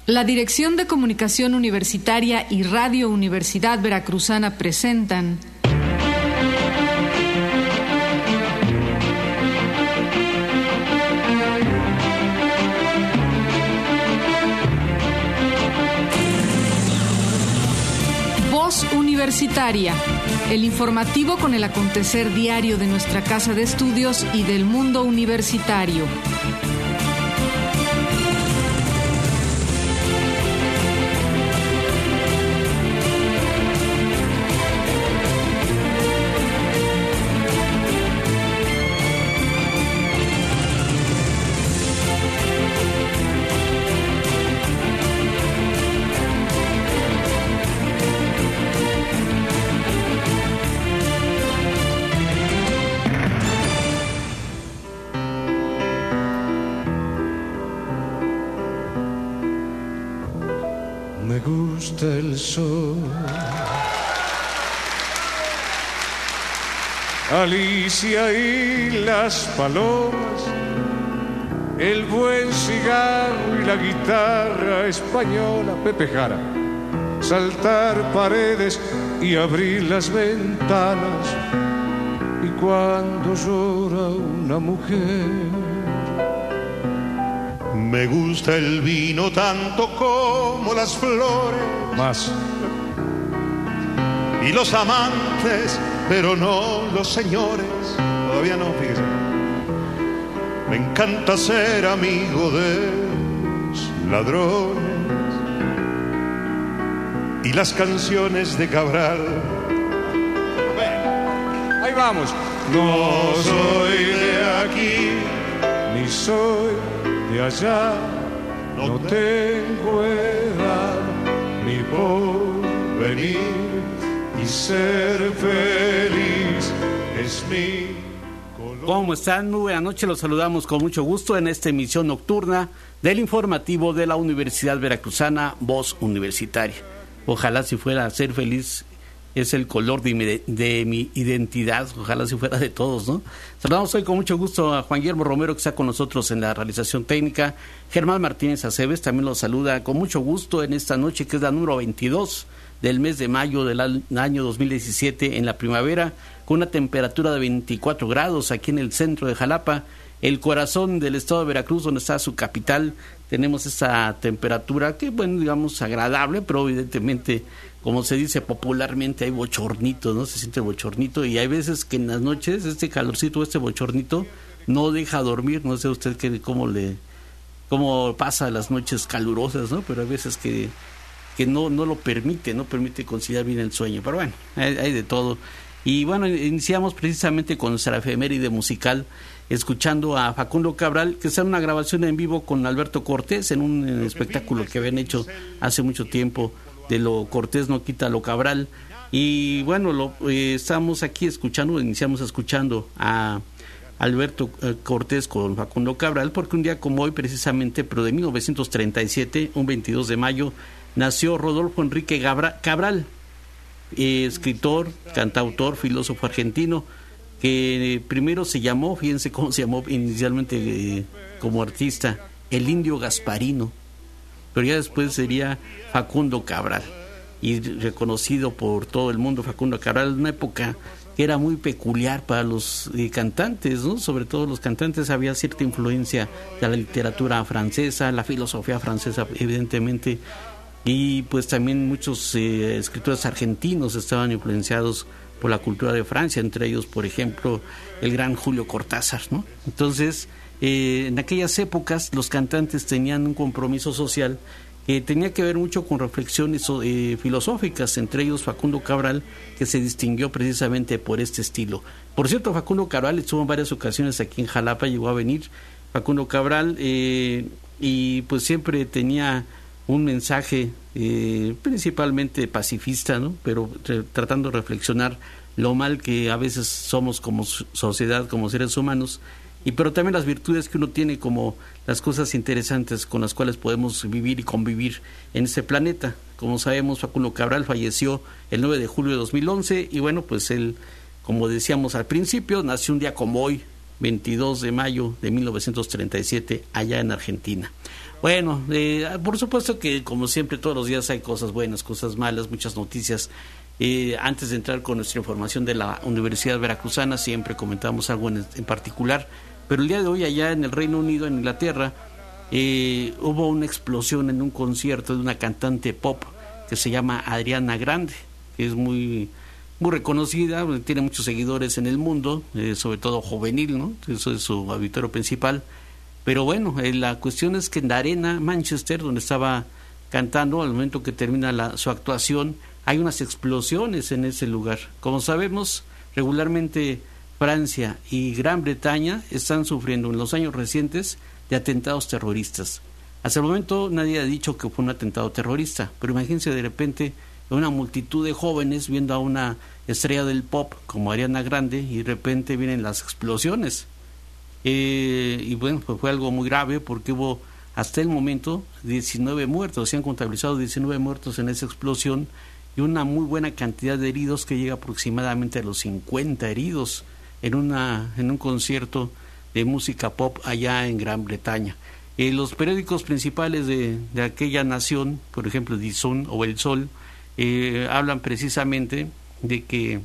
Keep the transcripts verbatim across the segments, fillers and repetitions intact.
La Dirección de Comunicación Universitaria y Radio Universidad Veracruzana presentan Voz Universitaria, el informativo con el acontecer diario de nuestra casa de estudios y del mundo universitario. El sol, Alicia y las palomas, el buen cigarro y la guitarra española, Pepe Jara, saltar paredes y abrir las ventanas, y cuando llora una mujer. Me gusta el vino tanto como las flores, más, y los amantes, pero no los señores. Todavía no, fíjese. Me encanta ser amigo de los ladrones y las canciones de Cabral. Ahí vamos. No soy de aquí, ni soy de allá, no tengo edad ni porvenir, y ser feliz es mi color. ¿Cómo están? Muy buenas noches, los saludamos con mucho gusto en esta emisión nocturna del informativo de la Universidad Veracruzana, Voz Universitaria. Ojalá si fuera a ser feliz es el color de mi, de mi identidad, ojalá si fuera de todos, ¿no? Saludamos hoy con mucho gusto a Juan Guillermo Romero, que está con nosotros en la realización técnica. Germán Martínez Aceves también los saluda con mucho gusto en esta noche, que es la número veintidós del mes de mayo del año dos mil diecisiete, en la primavera, con una temperatura de veinticuatro grados aquí en el centro de Jalapa, el corazón del estado de Veracruz, donde está su capital. Tenemos esta temperatura que, bueno, digamos agradable, pero evidentemente, como se dice popularmente, hay bochornito, ¿no? Se siente bochornito, y hay veces que en las noches este calorcito, este bochornito no deja dormir. No sé usted qué, cómo le cómo pasa las noches calurosas, ¿no? Pero hay veces que que no no lo permite, no permite conciliar bien el sueño. Pero bueno, hay, hay de todo. Y bueno, iniciamos precisamente con nuestra efeméride musical, escuchando a Facundo Cabral, que está en una grabación en vivo con Alberto Cortés, en un en espectáculo que habían hecho hace mucho tiempo, de lo Cortés no quita lo Cabral. Y bueno, lo, eh, estamos aquí escuchando, iniciamos escuchando a Alberto eh, Cortés con Facundo Cabral, porque un día como hoy precisamente, pero de mil novecientos treinta y siete, un veintidós de mayo, nació Rodolfo Enrique Gabra, Cabral, eh, escritor, cantautor, filósofo argentino, que primero se llamó, fíjense cómo se llamó inicialmente eh, como artista, el Indio Gasparino, pero ya después sería Facundo Cabral, y reconocido por todo el mundo. Facundo Cabral, en una época que era muy peculiar para los eh, cantantes, ¿no? Sobre todo los cantantes, había cierta influencia de la literatura francesa, la filosofía francesa, evidentemente, y pues también muchos eh, escritores argentinos estaban influenciados por la cultura de Francia, entre ellos, por ejemplo, el gran Julio Cortázar, ¿no? Entonces, eh, en aquellas épocas los cantantes tenían un compromiso social que tenía que ver mucho con reflexiones eh, filosóficas, entre ellos Facundo Cabral, que se distinguió precisamente por este estilo. Por cierto, Facundo Cabral estuvo en varias ocasiones aquí en Jalapa, llegó a venir Facundo Cabral, eh, y pues siempre tenía un mensaje eh, principalmente pacifista, ¿no? Pero re, tratando de reflexionar lo mal que a veces somos como sociedad, como seres humanos, y pero también las virtudes que uno tiene, como las cosas interesantes con las cuales podemos vivir y convivir en este planeta. Como sabemos, Facundo Cabral falleció el nueve de julio de dos mil once, y bueno, pues él, como decíamos al principio, nació un día como hoy, veintidós de mayo de mil novecientos treinta y siete, allá en Argentina. Bueno, eh, por supuesto que como siempre todos los días hay cosas buenas, cosas malas, muchas noticias. Eh, antes de entrar con nuestra información de la Universidad Veracruzana, siempre comentamos algo en, en particular, pero el día de hoy allá en el Reino Unido, en Inglaterra, eh, hubo una explosión en un concierto de una cantante pop que se llama Ariana Grande, que es muy, muy reconocida, tiene muchos seguidores en el mundo, eh, sobre todo juvenil, ¿no? Eso es su auditorio principal. Pero bueno, eh, la cuestión es que en la arena Manchester, donde estaba cantando, al momento que termina la, su actuación, hay unas explosiones en ese lugar. Como sabemos, regularmente Francia y Gran Bretaña están sufriendo en los años recientes de atentados terroristas. Hasta el momento nadie ha dicho que fue un atentado terrorista, pero imagínense de repente una multitud de jóvenes viendo a una estrella del pop como Ariana Grande y de repente vienen las explosiones. Eh, y bueno, pues fue algo muy grave porque hubo hasta el momento diecinueve muertos, se han contabilizado diecinueve muertos en esa explosión y una muy buena cantidad de heridos que llega aproximadamente a los cincuenta heridos en una en un concierto de música pop allá en Gran Bretaña. Eh, los periódicos principales de, de aquella nación, por ejemplo The Sun o El Sol, eh, hablan precisamente de que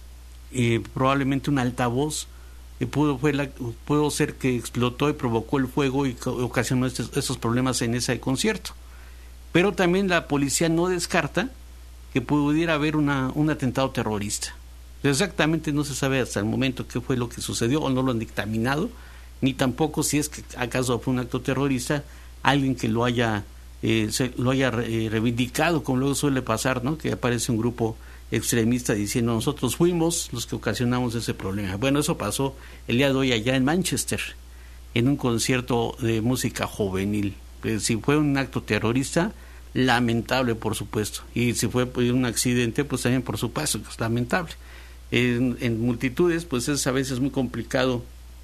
eh, probablemente un altavoz eh, pudo, fue la, pudo ser que explotó y provocó el fuego y ocasionó estos, estos problemas en ese concierto. Pero también la policía no descarta que pudiera haber una, un atentado terrorista. Exactamente no se sabe hasta el momento qué fue lo que sucedió o no lo han dictaminado, ni tampoco si es que acaso fue un acto terrorista, alguien que lo haya eh, se, lo haya eh, reivindicado, como luego suele pasar, ¿no? Que aparece un grupo extremista diciendo nosotros fuimos los que ocasionamos ese problema. Bueno, eso pasó el día de hoy allá en Manchester, en un concierto de música juvenil. Eh, si fue un acto terrorista, lamentable por supuesto, y si fue pues, un accidente, pues también por supuesto que es lamentable. En, en multitudes pues es a veces muy complicado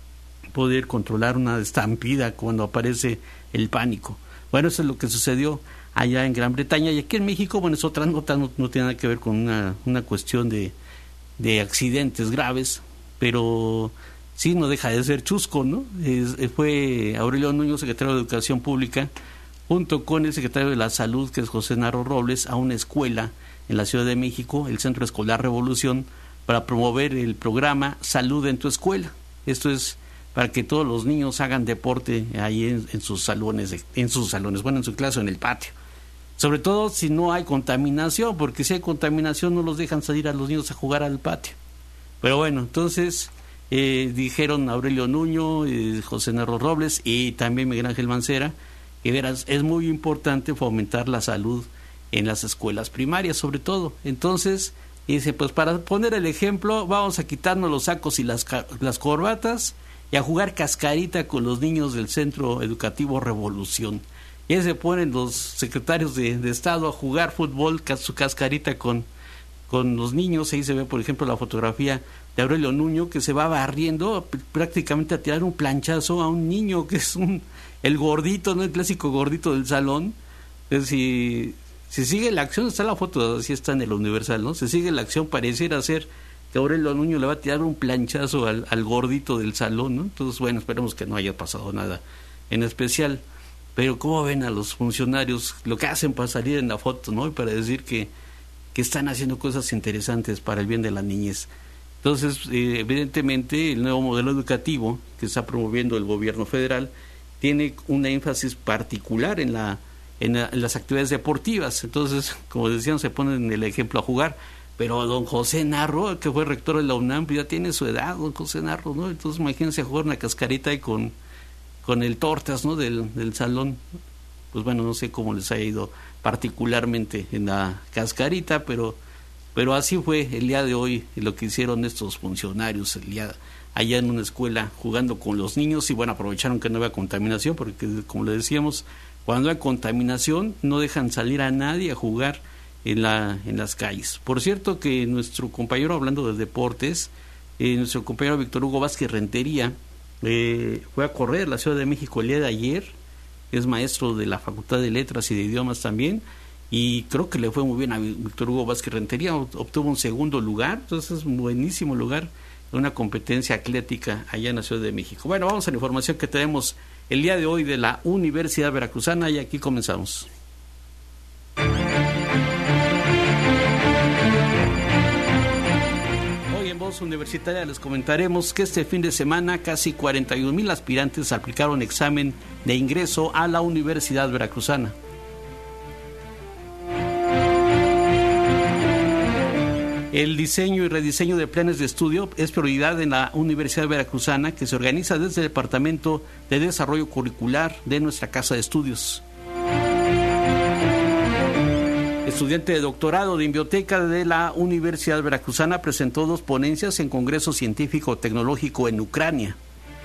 poder controlar una estampida cuando aparece el pánico. Bueno, eso es lo que sucedió allá en Gran Bretaña. Y aquí en México, bueno, es otra nota, no, no tiene nada que ver con una, una cuestión de, de accidentes graves, pero sí no deja de ser chusco, ¿no? Es, fue Aurelio Nuño, secretario de Educación Pública, junto con el secretario de la Salud, que es José Narro Robles, a una escuela en la Ciudad de México, el Centro Escolar Revolución, para promover el programa Salud en tu Escuela. Esto es para que todos los niños hagan deporte ahí en, en sus salones, en sus salones, bueno, en su clase o en el patio. Sobre todo si no hay contaminación, porque si hay contaminación no los dejan salir a los niños a jugar al patio. Pero bueno, entonces eh, dijeron Aurelio Nuño, eh, José Narro Robles y también Miguel Ángel Mancera, que verás, es muy importante fomentar la salud en las escuelas primarias, sobre todo. Entonces, dice, pues para poner el ejemplo, vamos a quitarnos los sacos y las, las corbatas y a jugar cascarita con los niños del Centro Educativo Revolución. Y ahí se ponen los secretarios de, de Estado a jugar fútbol, su cascarita con, con los niños. Ahí se ve, por ejemplo, la fotografía de Aurelio Nuño, que se va barriendo prácticamente a tirar un planchazo a un niño, que es un el gordito, ¿no? El clásico gordito del salón. Es si, si sigue la acción, está la foto, así está en el Universal, ¿no? Si sigue la acción, pareciera ser que Aurelio Nuño le va a tirar un planchazo al, al gordito del salón, ¿no? Entonces, bueno, esperemos que no haya pasado nada en especial. Pero ¿cómo ven a los funcionarios lo que hacen para salir en la foto, ¿no? Y para decir que, que están haciendo cosas interesantes para el bien de la niñez. Entonces, eh, evidentemente, el nuevo modelo educativo que está promoviendo el gobierno federal tiene un énfasis particular en la, en, la, en las actividades deportivas. Entonces, como decían, se ponen el ejemplo a jugar. Pero don José Narro, que fue rector de la UNAM, ya tiene su edad, don José Narro, ¿no? Entonces, imagínense jugar una cascarita ahí con, con el tortas, ¿no? Del, del salón. Pues bueno, no sé cómo les haya ido particularmente en la cascarita, pero, pero así fue el día de hoy lo que hicieron estos funcionarios el día allá en una escuela jugando con los niños. Y bueno, aprovecharon que no había contaminación, porque como le decíamos, cuando hay contaminación no dejan salir a nadie a jugar en la en las calles. Por cierto que nuestro compañero, hablando de deportes, eh, nuestro compañero Víctor Hugo Vázquez Rentería eh, fue a correr la Ciudad de México el día de ayer. Es maestro de la Facultad de Letras y de Idiomas también, y creo que le fue muy bien a Víctor Hugo Vázquez Rentería, obtuvo un segundo lugar, entonces es un buenísimo lugar en una competencia atlética allá en la Ciudad de México. Bueno, vamos a la información que tenemos el día de hoy de la Universidad Veracruzana, y aquí comenzamos. Hoy en Voz Universitaria les comentaremos que este fin de semana casi cuarenta y un mil aspirantes aplicaron examen de ingreso a la Universidad Veracruzana. El diseño y rediseño de planes de estudio es prioridad en la Universidad Veracruzana, que se organiza desde el Departamento de Desarrollo Curricular de nuestra Casa de Estudios. Estudiante de doctorado de Biblioteca de la Universidad Veracruzana presentó dos ponencias en Congreso Científico Tecnológico en Ucrania.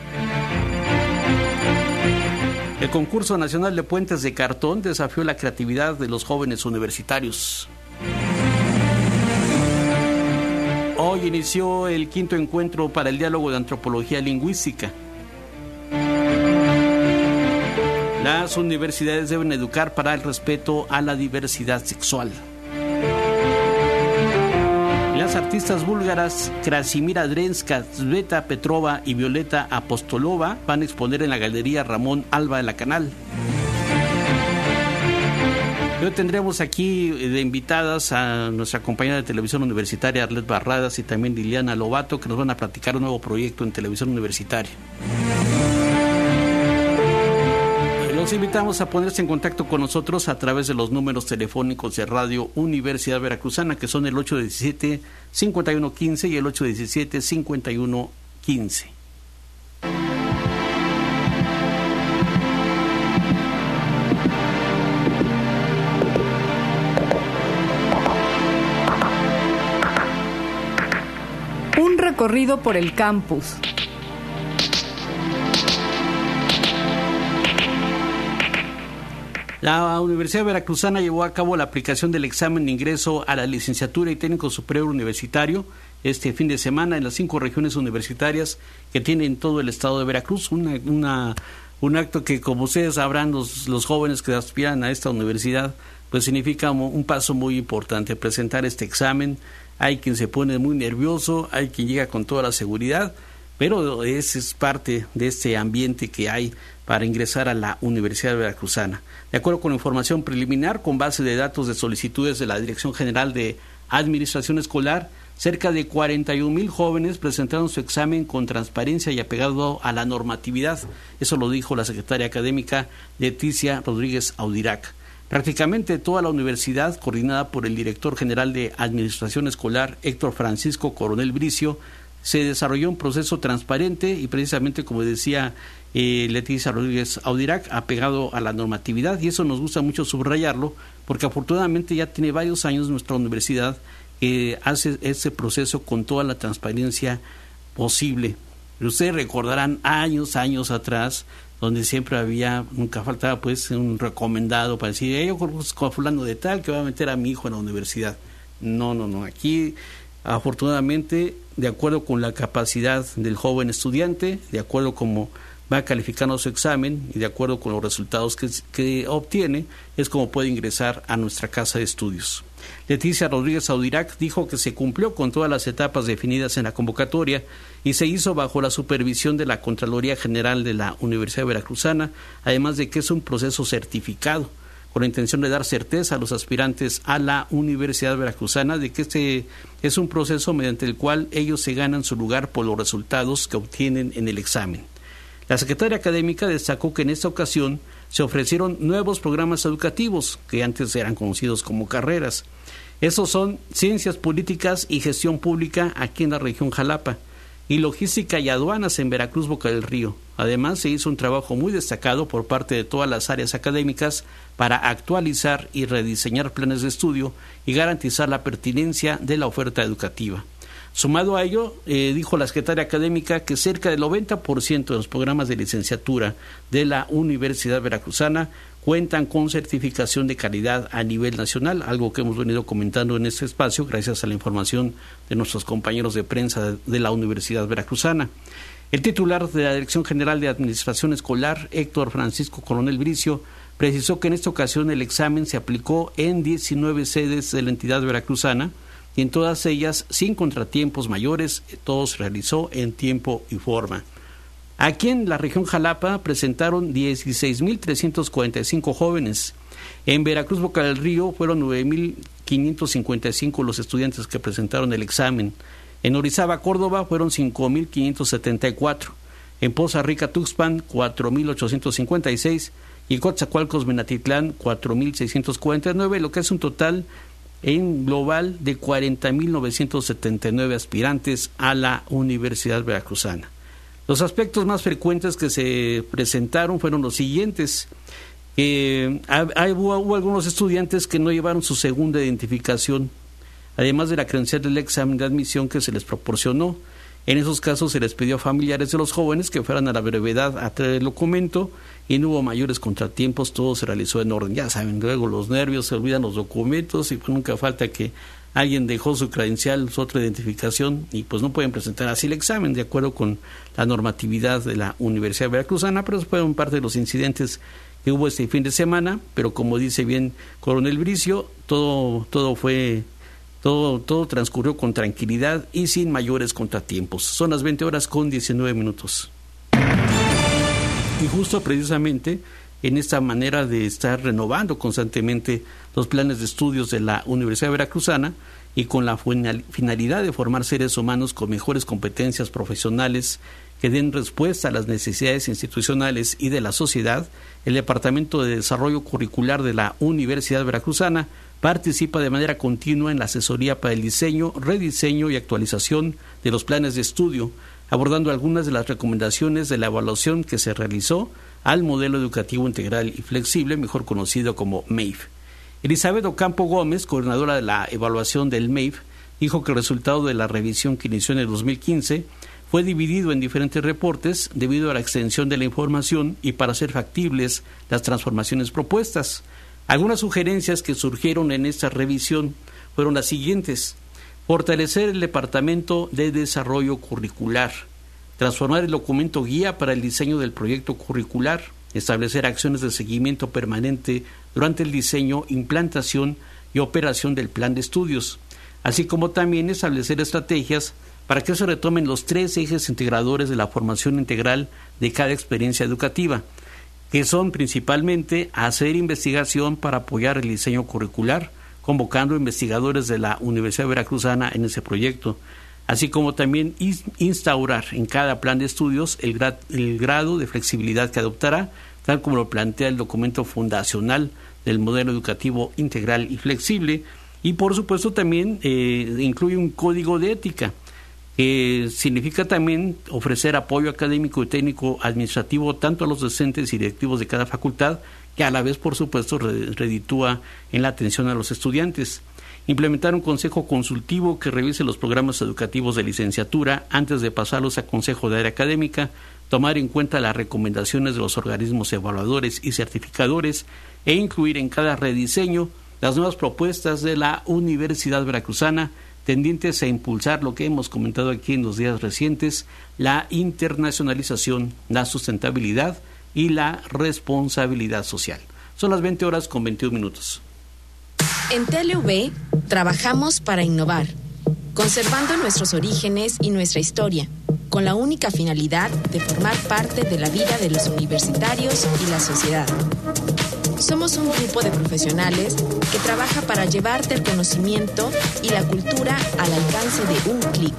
El Concurso Nacional de Puentes de Cartón desafió la creatividad de los jóvenes universitarios. Hoy inició el quinto encuentro para el diálogo de antropología lingüística. Las universidades deben educar para el respeto a la diversidad sexual. Las artistas búlgaras Krasimira Drenska, Sveta Petrova y Violeta Apostolova van a exponer en la Galería Ramón Alba de la Canal. Hoy tendremos aquí de invitadas a nuestra compañera de televisión universitaria Arlet Barradas y también Liliana Lobato, que nos van a platicar un nuevo proyecto en televisión universitaria. Los invitamos a ponerse en contacto con nosotros a través de los números telefónicos de Radio Universidad Veracruzana, que son el ocho uno siete, cinco uno uno cinco y el ocho uno siete, cinco uno uno cinco. Un recorrido por el campus. La Universidad Veracruzana llevó a cabo la aplicación del examen de ingreso a la licenciatura y técnico superior universitario este fin de semana en las cinco regiones universitarias que tienen todo el estado de Veracruz. Una, una, un acto que, como ustedes sabrán, los, los jóvenes que aspiran a esta universidad, pues significa un paso muy importante, presentar este examen. Hay quien se pone muy nervioso, hay quien llega con toda la seguridad, pero ese es parte de este ambiente que hay para ingresar a la Universidad Veracruzana. De acuerdo con la información preliminar, con base de datos de solicitudes de la Dirección General de Administración Escolar, cerca de cuarenta y un mil jóvenes presentaron su examen con transparencia y apegado a la normatividad. Eso lo dijo la secretaria académica Leticia Rodríguez Audirac. Prácticamente toda la universidad, coordinada por el director general de Administración Escolar, Héctor Francisco Coronel Bricio, se desarrolló un proceso transparente y precisamente, como decía eh, Leticia Rodríguez Audirac, apegado a la normatividad, y eso nos gusta mucho subrayarlo, porque afortunadamente ya tiene varios años nuestra universidad que eh, hace ese proceso con toda la transparencia posible. Pero ustedes recordarán años, años atrás, donde siempre había, nunca faltaba pues un recomendado para decir, yo conozco a fulano de tal que va a meter a mi hijo en la universidad. No, no, no, aquí afortunadamente, de acuerdo con la capacidad del joven estudiante, de acuerdo como va calificando su examen y de acuerdo con los resultados que, que obtiene, es como puede ingresar a nuestra casa de estudios. Leticia Rodríguez Audirac dijo que se cumplió con todas las etapas definidas en la convocatoria y se hizo bajo la supervisión de la Contraloría General de la Universidad Veracruzana, además de que es un proceso certificado, con la intención de dar certeza a los aspirantes a la Universidad Veracruzana de que este es un proceso mediante el cual ellos se ganan su lugar por los resultados que obtienen en el examen. La secretaria académica destacó que en esta ocasión se ofrecieron nuevos programas educativos que antes eran conocidos como carreras. Esos son Ciencias Políticas y Gestión Pública aquí en la región Jalapa y Logística y Aduanas en Veracruz, Boca del Río. Además, se hizo un trabajo muy destacado por parte de todas las áreas académicas para actualizar y rediseñar planes de estudio y garantizar la pertinencia de la oferta educativa. Sumado a ello, eh, dijo la secretaria académica que cerca del noventa por ciento de los programas de licenciatura de la Universidad Veracruzana cuentan con certificación de calidad a nivel nacional, algo que hemos venido comentando en este espacio gracias a la información de nuestros compañeros de prensa de, de la Universidad Veracruzana. El titular de la Dirección General de Administración Escolar, Héctor Francisco Coronel Bricio, precisó que en esta ocasión el examen se aplicó en diecinueve sedes de la entidad veracruzana y en todas ellas sin contratiempos mayores, todo se realizó en tiempo y forma. Aquí en la región Jalapa presentaron dieciséis mil trescientos cuarenta y cinco jóvenes. En Veracruz, Boca del Río, fueron nueve mil quinientos cincuenta y cinco los estudiantes que presentaron el examen. En Orizaba, Córdoba, fueron cinco mil quinientos setenta y cuatro. En Poza Rica, Tuxpan, cuatro mil ochocientos cincuenta y seis. Y Coatzacoalcos, Minatitlán, cuatro mil seiscientos cuarenta y nueve, lo que es un total en global de cuarenta mil novecientos setenta y nueve aspirantes a la Universidad Veracruzana. Los aspectos más frecuentes que se presentaron fueron los siguientes. Eh, hubo, hubo algunos estudiantes que no llevaron su segunda identificación, además de la credencial del examen de admisión que se les proporcionó. En esos casos se les pidió a familiares de los jóvenes que fueran a la brevedad a traer el documento y no hubo mayores contratiempos, todo se realizó en orden. Ya saben, luego los nervios, se olvidan los documentos y pues nunca falta que alguien dejó su credencial, su otra identificación y pues no pueden presentar así el examen de acuerdo con la normatividad de la Universidad Veracruzana, pero eso fueron parte de los incidentes que hubo este fin de semana, pero como dice bien Coronel Bricio, todo, todo fue... Todo, todo transcurrió con tranquilidad y sin mayores contratiempos. Son las veinte horas con diecinueve minutos. Y justo precisamente en esta manera de estar renovando constantemente los planes de estudios de la Universidad Veracruzana y con la finalidad de formar seres humanos con mejores competencias profesionales que den respuesta a las necesidades institucionales y de la sociedad, el Departamento de Desarrollo Curricular de la Universidad Veracruzana participa de manera continua en la asesoría para el diseño, rediseño y actualización de los planes de estudio, abordando algunas de las recomendaciones de la evaluación que se realizó al modelo educativo integral y flexible, mejor conocido como M E I F. Elizabeth Ocampo Gómez, coordinadora de la evaluación del M E I F, dijo que el resultado de la revisión que inició en el dos mil quince fue dividido en diferentes reportes debido a la extensión de la información y para hacer factibles las transformaciones propuestas. Algunas sugerencias que surgieron en esta revisión fueron las siguientes: fortalecer el Departamento de Desarrollo Curricular, transformar el documento guía para el diseño del proyecto curricular, establecer acciones de seguimiento permanente durante el diseño, implantación y operación del plan de estudios, así como también establecer estrategias para que se retomen los tres ejes integradores de la formación integral de cada experiencia educativa, que son principalmente hacer investigación para apoyar el diseño curricular, convocando investigadores de la Universidad Veracruzana en ese proyecto, así como también instaurar en cada plan de estudios el, gra- el grado de flexibilidad que adoptará, tal como lo plantea el documento fundacional del modelo educativo integral y flexible, y por supuesto también eh, incluye un código de ética, que significa también ofrecer apoyo académico y técnico administrativo tanto a los docentes y directivos de cada facultad, que a la vez, por supuesto, reditúa en la atención a los estudiantes. Implementar un consejo consultivo que revise los programas educativos de licenciatura antes de pasarlos a consejo de área académica, tomar en cuenta las recomendaciones de los organismos evaluadores y certificadores e incluir en cada rediseño las nuevas propuestas de la Universidad Veracruzana, tendientes a impulsar lo que hemos comentado aquí en los días recientes, la internacionalización, la sustentabilidad y la responsabilidad social. Son las veinte horas con veintiún minutos. En T L V trabajamos para innovar, conservando nuestros orígenes y nuestra historia, con la única finalidad de formar parte de la vida de los universitarios y la sociedad. Somos un grupo de profesionales que trabaja para llevarte el conocimiento y la cultura al alcance de un clic.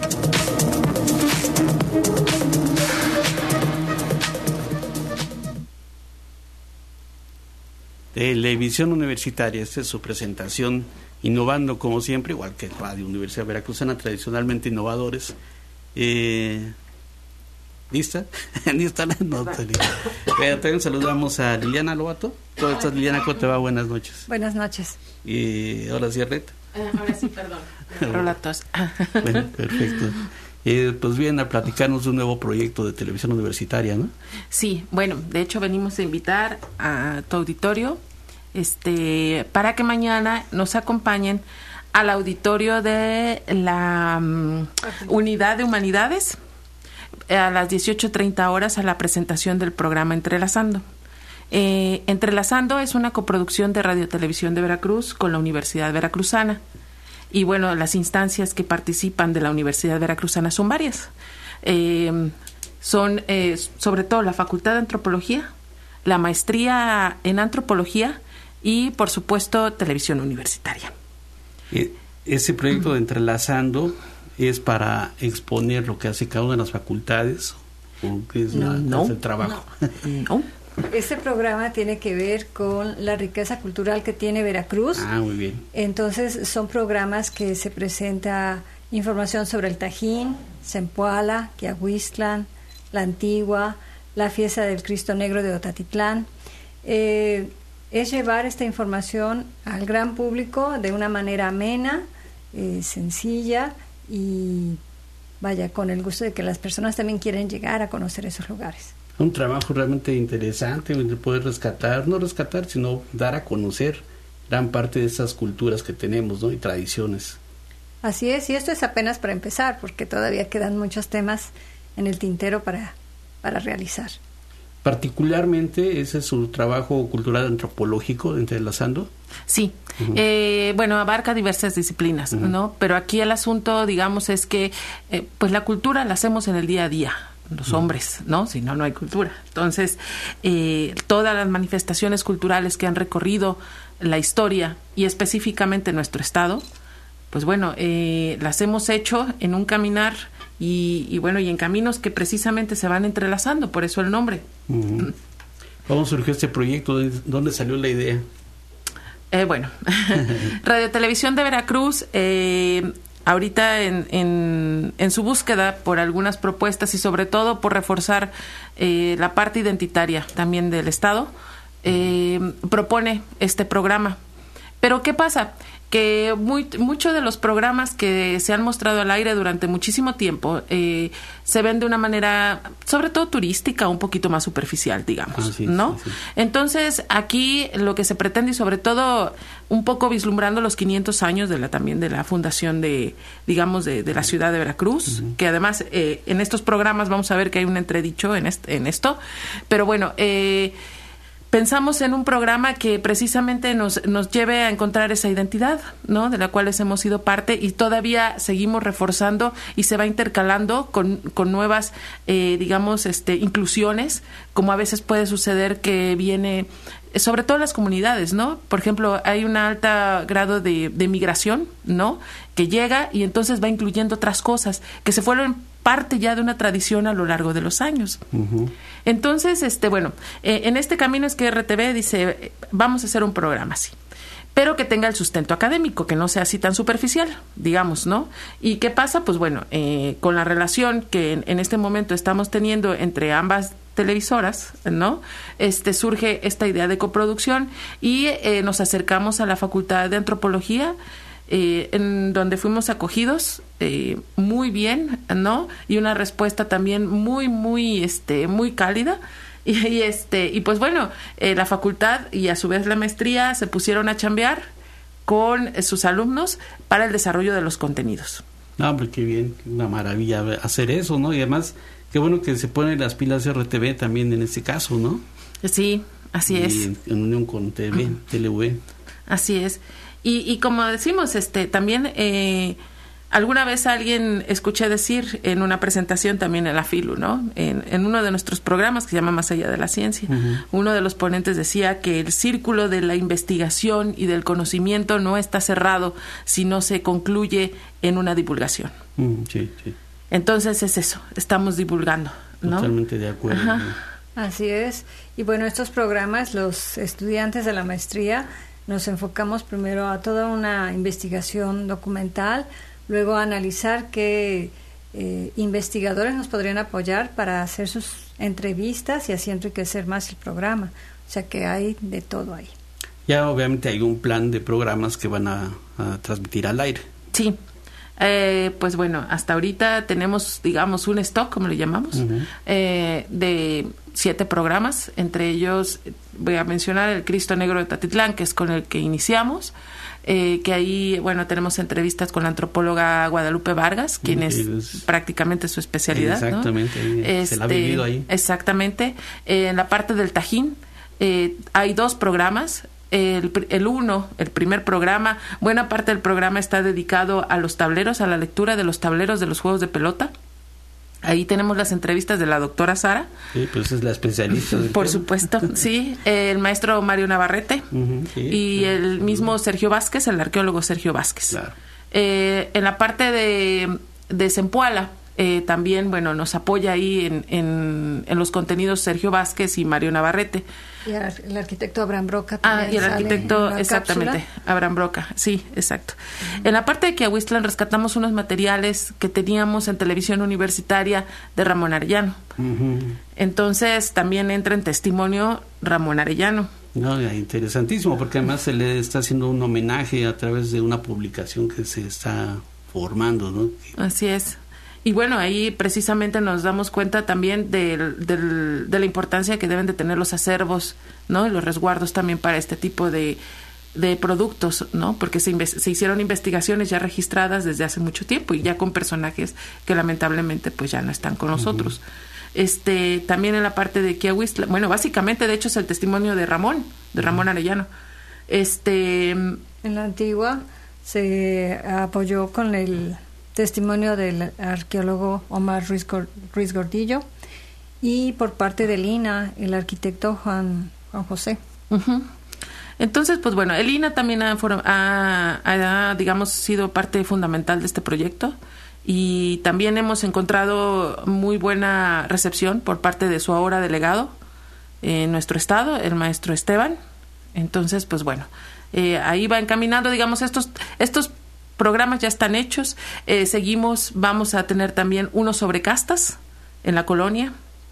Televisión Universitaria, esta es su presentación, innovando como siempre, igual que Radio Universidad Veracruzana, tradicionalmente innovadores. Eh, ¿Lista? ¿Lista? No, Pero también saludamos a Liliana Lobato. ¿Cómo estás, Liliana? ¿Cómo te va? Buenas noches. Buenas noches. Y ahora sí, Arlet. Uh, ahora sí, perdón. Agarró la tos. Bueno, perfecto. Eh, pues vienen a platicarnos de un nuevo proyecto de televisión universitaria, ¿no? Sí, bueno, de hecho venimos a invitar a tu auditorio este, para que mañana nos acompañen al auditorio de la um, Unidad de Humanidades a las dieciocho treinta horas a la presentación del programa Entrelazando. Eh, Entrelazando es una coproducción de Radio Televisión de Veracruz con la Universidad Veracruzana. Y bueno, las instancias que participan de la Universidad Veracruzana son varias. Eh, son eh, sobre todo la Facultad de Antropología, la maestría en Antropología y, por supuesto, Televisión Universitaria. Ese proyecto de Entrelazando es para exponer lo que hace cada una de las facultades, o qué es, no, la, no, es el trabajo. No. Este programa tiene que ver con la riqueza cultural que tiene Veracruz. Ah, muy bien. Entonces son programas que se presenta información sobre el Tajín, Zempoala, Quiahuistlan, La Antigua, la fiesta del Cristo Negro de Otatitlán. Eh, es llevar esta información al gran público de una manera amena, eh, sencilla y vaya, con el gusto de que las personas también quieren llegar a conocer esos lugares. Un trabajo realmente interesante, donde poder rescatar, no rescatar, sino dar a conocer gran parte de esas culturas que tenemos, ¿no? Y tradiciones. Así es, y esto es apenas para empezar, porque todavía quedan muchos temas en el tintero para, para realizar. Particularmente, ese es su trabajo cultural antropológico de Entrelazando. Sí, uh-huh. eh, bueno, abarca diversas disciplinas, uh-huh. ¿no? Pero aquí el asunto, digamos, es que eh, pues la cultura la hacemos en el día a día, los hombres, ¿no? Si no, no hay cultura. Entonces, eh, todas las manifestaciones culturales que han recorrido la historia y específicamente nuestro estado, pues bueno, eh, las hemos hecho en un caminar y, y bueno, y en caminos que precisamente se van entrelazando, por eso el nombre. Uh-huh. ¿Cómo surgió este proyecto? ¿Dónde salió la idea? Eh, bueno, Radio Televisión de Veracruz, eh, ahorita en, en, en su búsqueda por algunas propuestas y sobre todo por reforzar eh, la parte identitaria también del Estado, eh, propone este programa. Pero ¿qué pasa? Que muy, muchos de los programas que se han mostrado al aire durante muchísimo tiempo eh, se ven de una manera, sobre todo turística, un poquito más superficial, digamos, ah, sí, ¿no? Sí, sí. Entonces, aquí lo que se pretende, y sobre todo un poco vislumbrando los quinientos años de la también de la fundación de, digamos, de, de la ciudad de Veracruz, uh-huh. que además eh, en estos programas vamos a ver que hay un entredicho en, este, en esto, pero bueno, eh, pensamos en un programa que precisamente nos, nos lleve a encontrar esa identidad, ¿no? De la cual hemos sido parte y todavía seguimos reforzando y se va intercalando con, con nuevas, eh, digamos, este, inclusiones, como a veces puede suceder que viene, sobre todo en las comunidades, ¿no? Por ejemplo, hay un alto grado de, de migración, ¿no? Que llega y entonces va incluyendo otras cosas que se fueron parte ya de una tradición a lo largo de los años. Uh-huh. Entonces, este, bueno, eh, en este camino es que R T V dice, vamos a hacer un programa así, pero que tenga el sustento académico, que no sea así tan superficial, digamos, ¿no? ¿Y qué pasa? Pues bueno, eh, con la relación que en, en este momento estamos teniendo entre ambas televisoras, ¿no? Este, surge esta idea de coproducción y eh, nos acercamos a la Facultad de Antropología, Eh, en donde fuimos acogidos eh, muy bien, ¿no? Y una respuesta también muy, muy, este, muy cálida. Y, y este, y pues bueno, eh, la facultad y a su vez la maestría se pusieron a chambear con eh, sus alumnos para el desarrollo de los contenidos. No, hombre, qué bien, una maravilla hacer eso, ¿no? Y además, qué bueno que se ponen las pilas de R T V también en este caso, ¿no? Sí, así y es. En, en unión con T V, uh-huh. T L V. Así es. Y, y como decimos, este, también eh, alguna vez alguien escuché decir en una presentación también en la FILU, ¿no? En, en uno de nuestros programas que se llama Más allá de la ciencia, uh-huh. uno de los ponentes decía que el círculo de la investigación y del conocimiento no está cerrado si no se concluye en una divulgación. Uh, sí, sí. Entonces es eso, estamos divulgando, ¿no? Totalmente de acuerdo. ¿no? Así es. Y bueno, estos programas, los estudiantes de la maestría, nos enfocamos primero a toda una investigación documental, luego a analizar qué eh, investigadores nos podrían apoyar para hacer sus entrevistas y así enriquecer más el programa. O sea que hay de todo ahí. Ya obviamente hay un plan de programas que van a, a transmitir al aire. Sí. Eh, pues bueno, hasta ahorita tenemos, digamos, un stock, como le llamamos, uh-huh. eh, de siete programas. Entre ellos voy a mencionar el Cristo Negro de Otatitlán, que es con el que iniciamos, eh, que ahí, bueno, tenemos entrevistas con la antropóloga Guadalupe Vargas, quien es, es prácticamente su especialidad. Exactamente, ¿no? se este, la ha vivido ahí. Exactamente. Eh, en la parte del Tajín eh, hay dos programas. El, el uno, el primer programa, buena parte del programa está dedicado a los tableros, a la lectura de los tableros de los juegos de pelota. Ahí tenemos las entrevistas de la doctora Sara. Sí, pues es la especialista. Del Por tema. supuesto, sí. El maestro Mario Navarrete uh-huh, sí, y sí, el sí. mismo Sergio Vázquez, el arqueólogo Sergio Vázquez. Claro. Eh, en la parte de, de Zempoala, eh, también, bueno, nos apoya ahí en, en, en los contenidos Sergio Vázquez y Mario Navarrete. Y el arquitecto Abraham Broca también. Ah, y el arquitecto, exactamente, cápsula. Abraham Broca, sí, exacto. Uh-huh. En la parte de Quiahuistlan rescatamos unos materiales que teníamos en televisión universitaria de Ramón Arellano. Uh-huh. Entonces también entra en testimonio Ramón Arellano. No, interesantísimo, porque además se le está haciendo un homenaje a través de una publicación que se está formando, ¿no? Así es. Y bueno, ahí precisamente nos damos cuenta también del, del, de la importancia que deben de tener los acervos, ¿no? Y los resguardos también para este tipo de, de productos, ¿no? Porque se, se hicieron investigaciones ya registradas desde hace mucho tiempo y ya con personajes que lamentablemente pues ya no están con nosotros. Uh-huh. Este, también en la parte de Quiahuistlan, bueno, básicamente de hecho es el testimonio de Ramón, de Ramón uh-huh. Arellano. Este, en la antigua se apoyó con el testimonio del arqueólogo Omar Ruiz, Ruiz Gordillo y por parte del I N A el arquitecto Juan, Juan José. Uh-huh. Entonces, pues bueno, el I N A también ha, ha, ha, digamos, sido parte fundamental de este proyecto y también hemos encontrado muy buena recepción por parte de su ahora delegado en nuestro estado, el maestro Esteban. Entonces, pues bueno, eh, ahí va encaminando, digamos, estos estos programas ya están hechos. Eh, seguimos, vamos a tener también uno sobre castas en la colonia.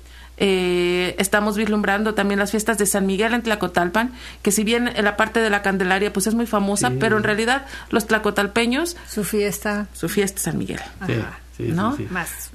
Eh, estamos vislumbrando también las fiestas de San Miguel en Tlacotalpan, que si bien en la parte de la Candelaria pues es muy famosa, sí. pero en realidad los tlacotalpeños su fiesta su fiesta es San Miguel. Sí, sí, ¿no? Sí, sí. Más.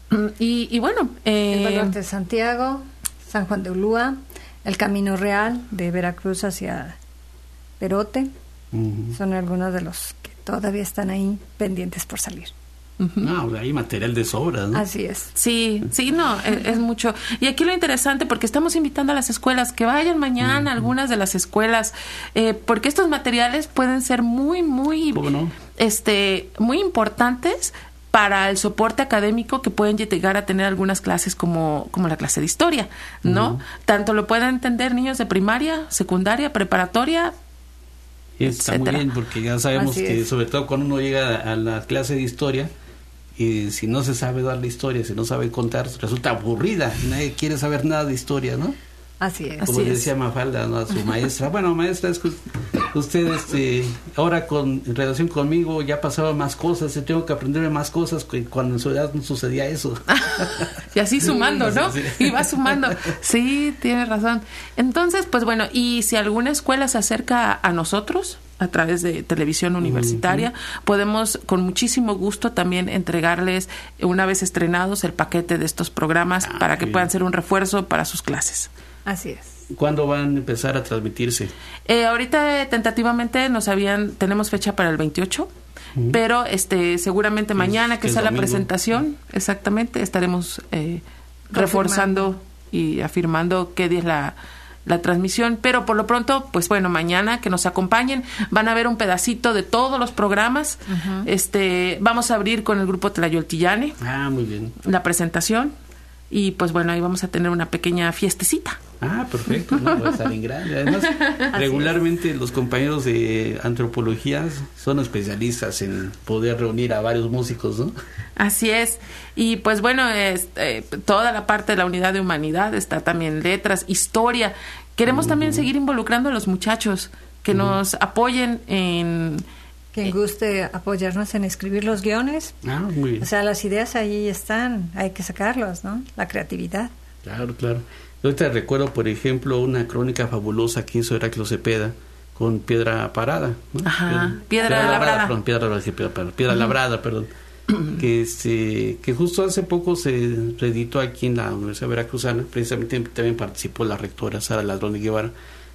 Y, y bueno, eh, el Baluarte de Santiago, San Juan de Ulúa, el Camino Real de Veracruz hacia Perote, uh-huh. son algunos de los que todavía están ahí pendientes por salir. Uh-huh. No, hay material de sobra, ¿no? Así es. Sí, sí, no, es, es mucho. Y aquí lo interesante, porque estamos invitando a las escuelas que vayan mañana, uh-huh. algunas de las escuelas, eh, porque estos materiales pueden ser muy, muy, ¿cómo no? este, muy importantes para el soporte académico que pueden llegar a tener algunas clases como, como la clase de historia, ¿no? Uh-huh. Tanto lo pueden entender niños de primaria, secundaria, preparatoria. Y está etcétera. Muy bien, porque ya sabemos Así que es. Sobre todo cuando uno llega a la clase de historia y si no se sabe dar la historia, si no sabe contar, resulta aburrida, nadie quiere saber nada de historia, ¿no? Así es. Como Así le decía es. Mafalda, ¿no? A su maestra, bueno, maestra, es que usted este, ahora con, en relación conmigo ya pasaba más cosas, yo tengo que aprenderme más cosas que cuando en su edad no sucedía eso. Y así sumando, ¿no? Sí, sí. Y va sumando. Sí, tiene razón. Entonces, pues bueno, y si alguna escuela se acerca a nosotros a través de televisión universitaria, uh-huh. podemos con muchísimo gusto también entregarles, una vez estrenados, el paquete de estos programas ah, para que bien. puedan ser un refuerzo para sus clases. Así es. ¿Cuándo van a empezar a transmitirse? Eh, ahorita eh, tentativamente nos habían, tenemos fecha para el veintiocho, uh-huh. pero este seguramente mañana que, que sea la presentación, exactamente, estaremos eh, reforzando y afirmando qué día es la, la transmisión, pero por lo pronto, pues bueno, mañana que nos acompañen, van a ver un pedacito de todos los programas. Uh-huh. Este, vamos a abrir con el grupo Tlayoltillane. Ah, muy bien. La presentación. Y pues bueno, ahí vamos a tener una pequeña fiestecita. Ah, perfecto, no, va a estar en grande. Además, regularmente los compañeros de antropología son especialistas en poder reunir a varios músicos, ¿no? Así es. Y pues bueno, es, eh, toda la parte de la unidad de humanidad, está también letras, historia. Queremos uh-huh. también seguir involucrando a los muchachos que uh-huh. nos apoyen en... Quien guste apoyarnos en escribir los guiones. Ah, muy bien. O sea, las ideas ahí están, hay que sacarlos, ¿no? La creatividad. Claro, claro. Yo te recuerdo, por ejemplo, una crónica fabulosa que hizo Heraclio Cepeda con Piedra Parada, ¿no? Ajá, Piedra, piedra Labrada. Labrada. Perdón, Piedra, piedra, piedra uh-huh. Labrada, perdón. que, este, que justo hace poco se reeditó aquí en la Universidad Veracruzana, precisamente también participó la rectora Sara Ladrón de Guevara,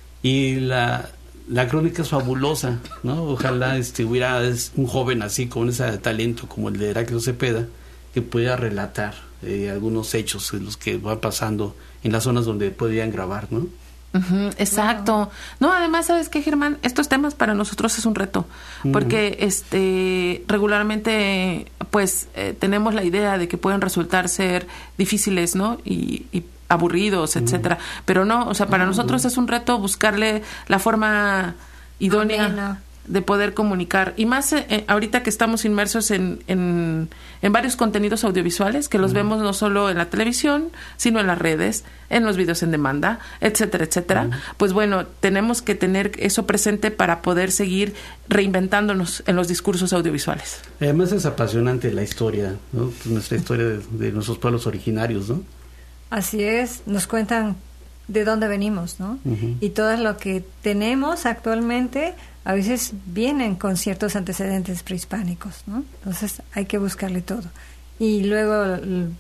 y la... La crónica es fabulosa, ¿no? Ojalá este, hubiera un joven así, con ese talento como el de Heraclio Cepeda, que pudiera relatar eh, algunos hechos en los que va pasando en las zonas donde podían grabar, ¿no? Uh-huh, exacto. Wow. No, además, ¿sabes qué, Germán? Estos temas para nosotros es un reto, uh-huh. porque este regularmente pues eh, tenemos la idea de que pueden resultar ser difíciles, ¿no? Y, y aburridos, etcétera. Uh-huh. Pero no, o sea, para uh-huh. nosotros es un reto buscarle la forma idónea Amena. de poder comunicar. Y más eh, ahorita que estamos inmersos en, en, en varios contenidos audiovisuales, que los uh-huh. vemos no solo en la televisión, sino en las redes, en los videos en demanda, etcétera, etcétera. Uh-huh. Pues bueno, tenemos que tener eso presente para poder seguir reinventándonos en los discursos audiovisuales. Además es apasionante la historia, ¿no? Nuestra historia de, de nuestros pueblos originarios, ¿no? Así es, nos cuentan de dónde venimos, ¿no? Uh-huh. Y todo lo que tenemos actualmente a veces vienen con ciertos antecedentes prehispánicos, ¿no? Entonces hay que buscarle todo. Y luego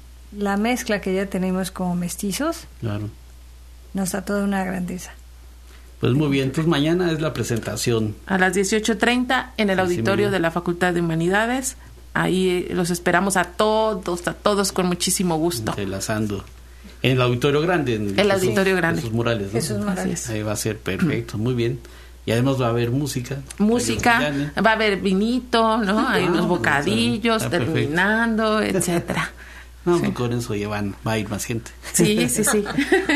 la mezcla que ya tenemos como mestizos, claro, nos da toda una grandeza. Pues muy bien, entonces mañana es la presentación. A las dieciocho treinta en el auditorio de la Facultad de Humanidades. Ahí los esperamos a todos, a todos con muchísimo gusto. Entrelazando. En el auditorio grande. En el Jesús, auditorio grande. Jesús Morales, ¿no? Jesús Morales. Ahí va a ser perfecto, muy bien. Y además va a haber música. Música, va a haber vinito, ¿no? Hay ah, unos bocadillos, está, está terminando, etcétera. No, sí. pues con eso llevan, va a ir más gente. Sí, sí, sí.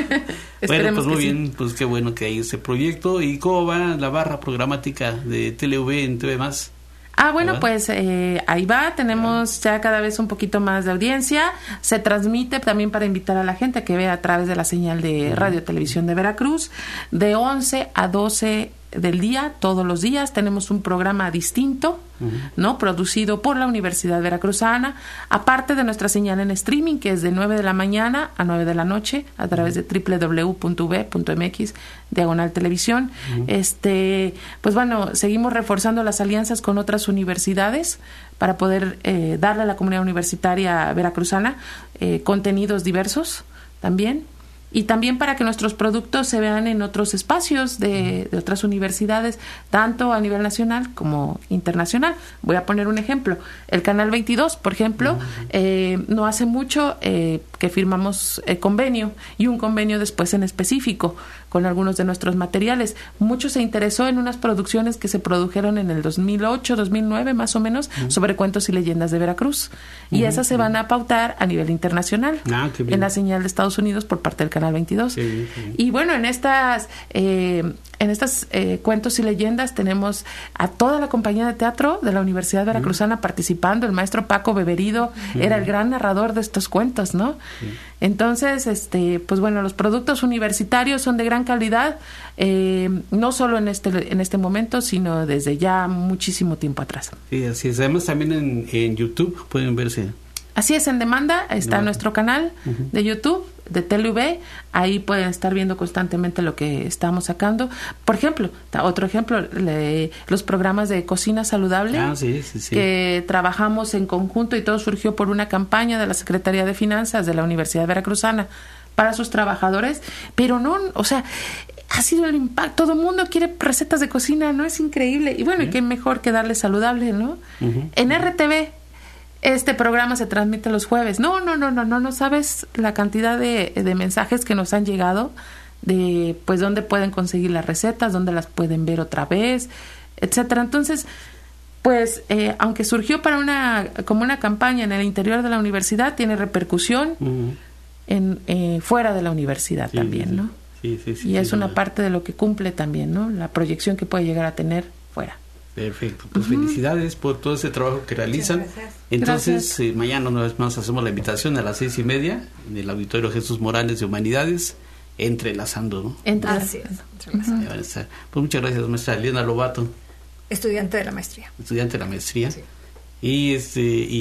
Bueno, pues muy bien, sí. Pues qué bueno que hay este proyecto. ¿Y cómo va la barra programática de T L V en T V Más? Ah, bueno, ¿verdad? Pues eh, ahí va, tenemos ya cada vez un poquito más de audiencia, se transmite también para invitar a la gente a que vea a través de la señal de Radio Televisión de Veracruz, de once a doce del día, todos los días, tenemos un programa distinto, uh-huh. ¿no? Producido por la Universidad Veracruzana, aparte de nuestra señal en streaming, que es de nueve de la mañana a nueve de la noche, a través de doble u doble u doble u punto u v punto m x, diagonal televisión. Uh-huh. Este, pues bueno, seguimos reforzando las alianzas con otras universidades para poder eh, darle a la comunidad universitaria veracruzana eh, contenidos diversos también. Y también para que nuestros productos se vean en otros espacios de, de otras universidades, tanto a nivel nacional como internacional. Voy a poner un ejemplo. El Canal veintidós, por ejemplo, uh-huh. eh, no hace mucho eh, que firmamos eh, convenio, y un convenio después en específico con algunos de nuestros materiales. Mucho se interesó en unas producciones que se produjeron en el dos mil ocho, dos mil nueve más o menos, uh-huh. sobre cuentos y leyendas de Veracruz. Uh-huh. Y esas se van a pautar a nivel internacional, ah, en la señal de Estados Unidos por parte del Canal veintidós. Sí, sí. Y bueno, en estas eh, en estas eh, cuentos y leyendas tenemos a toda la compañía de teatro de la Universidad Veracruzana uh-huh. participando. El maestro Paco Beberido uh-huh. era el gran narrador de estos cuentos, ¿no? Uh-huh. Entonces, este, pues bueno, los productos universitarios son de gran calidad, eh, no solo en este en este momento, sino desde ya muchísimo tiempo atrás. Sí, así es. Además también en, en YouTube pueden verse. Así es, en demanda está demanda. Nuestro canal uh-huh. de YouTube de T L V, ahí pueden estar viendo constantemente lo que estamos sacando. Por ejemplo, otro ejemplo, le, los programas de cocina saludable, ah, sí, sí, sí. que trabajamos en conjunto, y todo surgió por una campaña de la Secretaría de Finanzas de la Universidad Veracruzana para sus trabajadores, pero no, o sea, ha sido el impacto, todo el mundo quiere recetas de cocina, ¿no? Es increíble, y bueno, ¿sí? Y qué mejor que darle saludable, ¿no? Uh-huh. En R T V este programa se transmite los jueves. No, no, no, no, no, no sabes la cantidad de, de mensajes que nos han llegado de, pues, dónde pueden conseguir las recetas, dónde las pueden ver otra vez, etcétera. Entonces, pues, eh, aunque surgió para una, como una campaña en el interior de la universidad, tiene repercusión uh-huh. en eh, fuera de la universidad sí, también, sí, ¿no? Sí, sí, sí. Y sí, es sí, una sí. parte de lo que cumple también, ¿no? La proyección que puede llegar a tener fuera. Perfecto, pues uh-huh. felicidades por todo ese trabajo que realizan. Entonces, eh, mañana una vez más hacemos la invitación a las seis y media en el Auditorio Jesús Morales de Humanidades, entrelazando, ¿no? Entrelazando. Uh-huh. Pues muchas gracias, maestra Eliana Lobato. Estudiante de la maestría. Estudiante de la maestría. Sí. Y este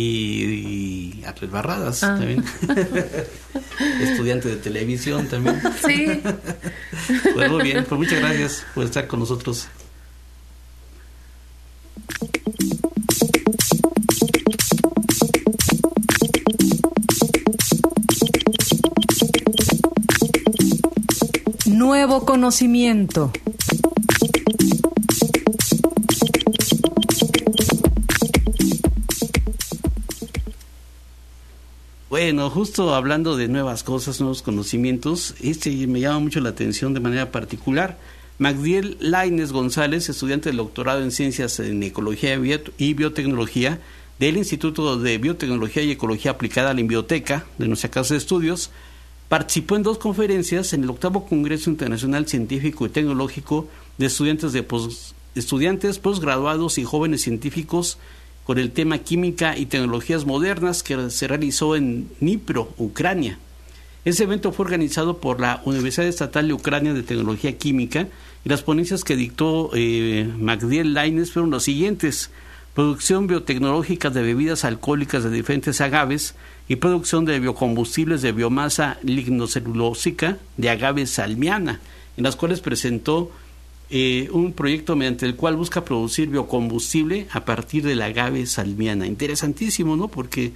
y, y Atles Barradas ah. también. Estudiante de televisión también. Sí. Pues muy bien, pues muchas gracias por estar con nosotros. Nuevo conocimiento. Bueno, justo hablando de nuevas cosas, nuevos conocimientos, este me llama mucho la atención de manera particular. Magdiel Lainez González, estudiante del doctorado en Ciencias en Ecología y Biotecnología del Instituto de Biotecnología y Ecología Aplicada a la Inbioteca de nuestra casa de estudios, participó en dos conferencias en el octavo Congreso Internacional Científico y Tecnológico de Estudiantes de pos, estudiantes posgraduados y jóvenes científicos con el tema Química y Tecnologías Modernas, que se realizó en Dnipro, Ucrania. Ese evento fue organizado por la Universidad Estatal de Ucrania de Tecnología Química, y las ponencias que dictó eh, Magdiel Lainez fueron los siguientes: producción biotecnológica de bebidas alcohólicas de diferentes agaves y producción de biocombustibles de biomasa lignocelulósica de agave salmiana, en las cuales presentó Eh, un proyecto mediante el cual busca producir biocombustible a partir del agave salmiana. Interesantísimo, ¿no? Porque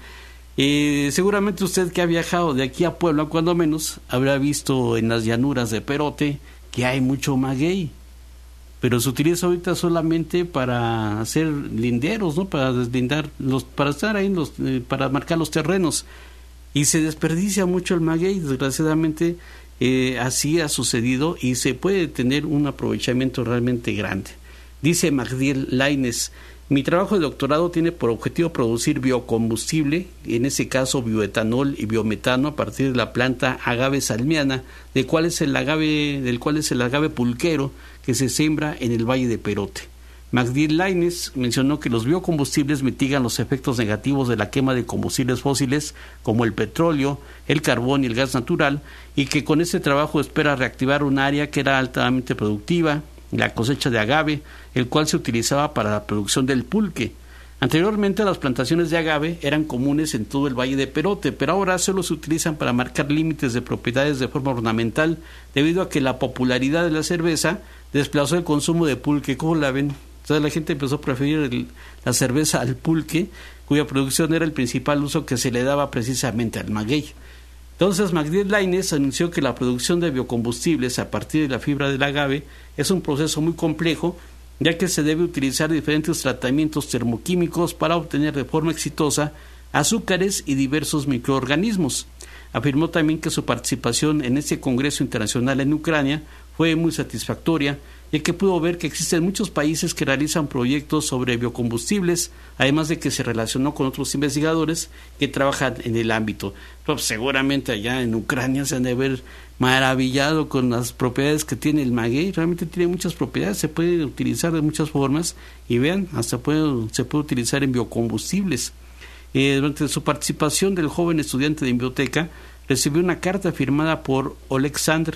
eh, seguramente usted que ha viajado de aquí a Puebla, cuando menos, habrá visto en las llanuras de Perote que hay mucho maguey, pero se utiliza ahorita solamente para hacer linderos, ¿no? Para deslindar, los, para estar ahí, los, eh, para marcar los terrenos, y se desperdicia mucho el maguey, desgraciadamente. Eh, así ha sucedido y se puede tener un aprovechamiento realmente grande. Dice Magdiel Lainez: mi trabajo de doctorado tiene por objetivo producir biocombustible, en ese caso bioetanol y biometano, a partir de la planta agave salmiana, del cual es el agave, del cual es el agave pulquero que se siembra en el Valle de Perote. Magdiel Lainez mencionó que los biocombustibles mitigan los efectos negativos de la quema de combustibles fósiles como el petróleo, el carbón y el gas natural, y que con este trabajo espera reactivar un área que era altamente productiva, la cosecha de agave, el cual se utilizaba para la producción del pulque. Anteriormente las plantaciones de agave eran comunes en todo el Valle de Perote, pero ahora solo se utilizan para marcar límites de propiedades de forma ornamental, debido a que la popularidad de la cerveza desplazó el consumo de pulque. ¿Cómo la ven? Entonces la gente empezó a preferir el, la cerveza al pulque, cuya producción era el principal uso que se le daba precisamente al maguey. Entonces Magdiel Lainez anunció que la producción de biocombustibles a partir de la fibra del agave es un proceso muy complejo, ya que se debe utilizar diferentes tratamientos termoquímicos para obtener de forma exitosa azúcares y diversos microorganismos. Afirmó también que su participación en este Congreso Internacional en Ucrania fue muy satisfactoria, ya que pudo ver que existen muchos países que realizan proyectos sobre biocombustibles, además de que se relacionó con otros investigadores que trabajan en el ámbito. Pues seguramente allá en Ucrania se han de haber maravillado con las propiedades que tiene el maguey. Realmente tiene muchas propiedades, se puede utilizar de muchas formas, y vean, hasta puede, se puede utilizar en biocombustibles. Eh, durante su participación, del joven estudiante de biblioteca recibió una carta firmada por Oleksandr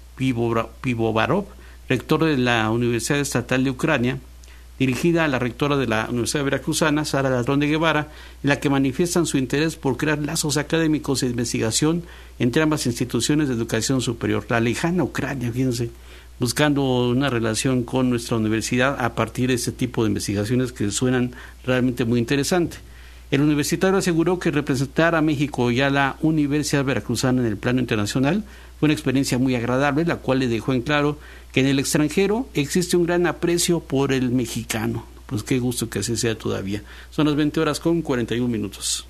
Pivovarov, rector de la Universidad Estatal de Ucrania, dirigida a la rectora de la Universidad Veracruzana, Sara Ladrón de Guevara, en la que manifiestan su interés por crear lazos académicos e investigación entre ambas instituciones de educación superior. La lejana Ucrania, fíjense, buscando una relación con nuestra universidad a partir de este tipo de investigaciones que suenan realmente muy interesantes. El universitario aseguró que representar a México y a la Universidad Veracruzana en el plano internacional fue una experiencia muy agradable, la cual le dejó en claro que en el extranjero existe un gran aprecio por el mexicano. Pues qué gusto que así sea todavía. Son las veinte horas con cuarenta y un minutos.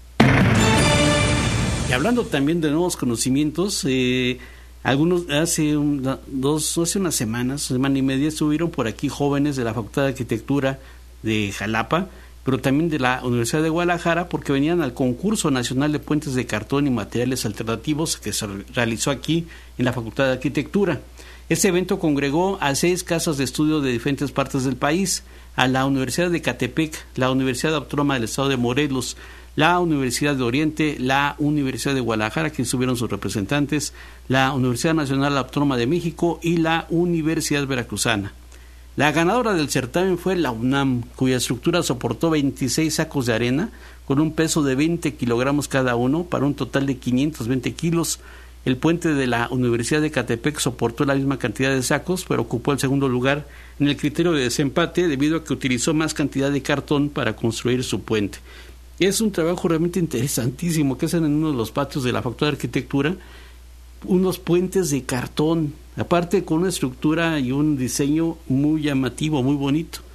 Y hablando también de nuevos conocimientos, eh, algunos hace un, dos, hace unas semanas, semana y media, estuvieron por aquí jóvenes de la Facultad de Arquitectura de Jalapa, pero también de la Universidad de Guadalajara, porque venían al concurso nacional de puentes de cartón y materiales alternativos que se realizó aquí en la Facultad de Arquitectura. Este evento congregó a seis casas de estudio de diferentes partes del país: a la Universidad de Catepec, la Universidad Autónoma del Estado de Morelos, la Universidad de Oriente, la Universidad de Guadalajara, que estuvieron sus representantes, la Universidad Nacional Autónoma de México y la Universidad Veracruzana. La ganadora del certamen fue la UNAM, cuya estructura soportó veintiséis sacos de arena con un peso de veinte kilogramos cada uno, para un total de quinientos veinte kilos. El puente de la Universidad de Catepec soportó la misma cantidad de sacos, pero ocupó el segundo lugar en el criterio de desempate debido a que utilizó más cantidad de cartón para construir su puente. Es un trabajo realmente interesantísimo que hacen en uno de los patios de la Facultad de Arquitectura, unos puentes de cartón, aparte con una estructura y un diseño muy llamativo, muy bonito.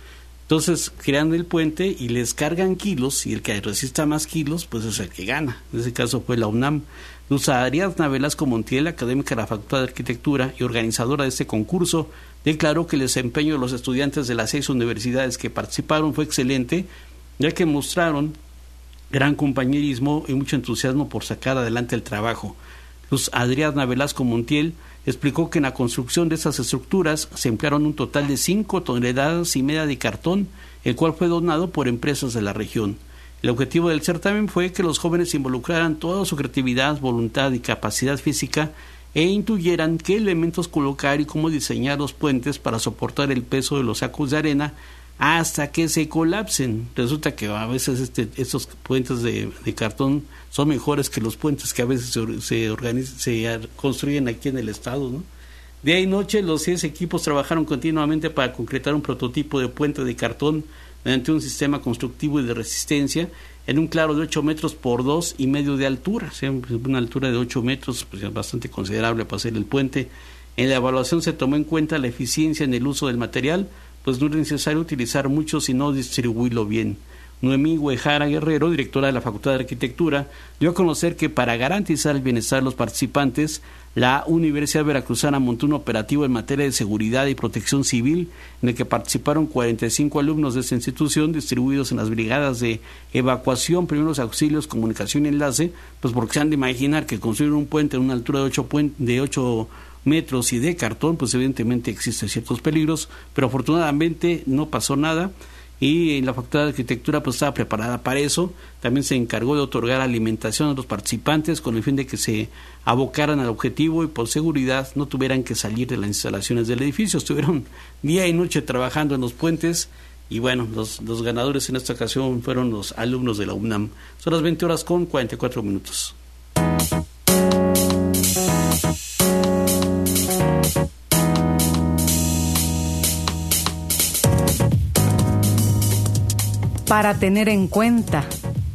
Entonces crean el puente y les cargan kilos, y el que resista más kilos, pues es el que gana. En ese caso fue la UNAM. Luz Ariadna Velasco Montiel, académica de la Facultad de Arquitectura y organizadora de este concurso, declaró que el desempeño de los estudiantes de las seis universidades que participaron fue excelente, ya que mostraron gran compañerismo y mucho entusiasmo por sacar adelante el trabajo. Luz Adriana Velasco Montiel explicó que en la construcción de estas estructuras se emplearon un total de cinco toneladas y media de cartón, el cual fue donado por empresas de la región. El objetivo del certamen fue que los jóvenes involucraran toda su creatividad, voluntad y capacidad física e intuyeran qué elementos colocar y cómo diseñar los puentes para soportar el peso de los sacos de arena hasta que se colapsen. Resulta que a veces este, estos puentes de, de cartón son mejores que los puentes que a veces se, se, organiz, se construyen aquí en el estado, ¿no? Día y noche los seis equipos trabajaron continuamente para concretar un prototipo de puente de cartón mediante un sistema constructivo y de resistencia en un claro de ocho metros por dos y medio de altura, o sea, una altura de ocho metros, pues es bastante considerable para hacer el puente. En la evaluación se tomó en cuenta la eficiencia en el uso del material, pues no es necesario utilizar mucho sino distribuirlo bien. Noemí Huejara Guerrero, directora de la Facultad de Arquitectura, dio a conocer que para garantizar el bienestar de los participantes, la Universidad Veracruzana montó un operativo en materia de seguridad y protección civil, en el que participaron cuarenta y cinco alumnos de esta institución, distribuidos en las brigadas de evacuación, primeros auxilios, comunicación y enlace, pues porque se han de imaginar que construir un puente en una altura de ocho puen- de ocho metros y de cartón, pues evidentemente existen ciertos peligros, pero afortunadamente no pasó nada. Y la Facultad de Arquitectura pues estaba preparada para eso. También se encargó de otorgar alimentación a los participantes con el fin de que se abocaran al objetivo y por seguridad no tuvieran que salir de las instalaciones del edificio. Estuvieron día y noche trabajando en los puentes y bueno, los, los ganadores en esta ocasión fueron los alumnos de la UNAM. Son las veinte horas con cuarenta y cuatro minutos. Para tener en cuenta.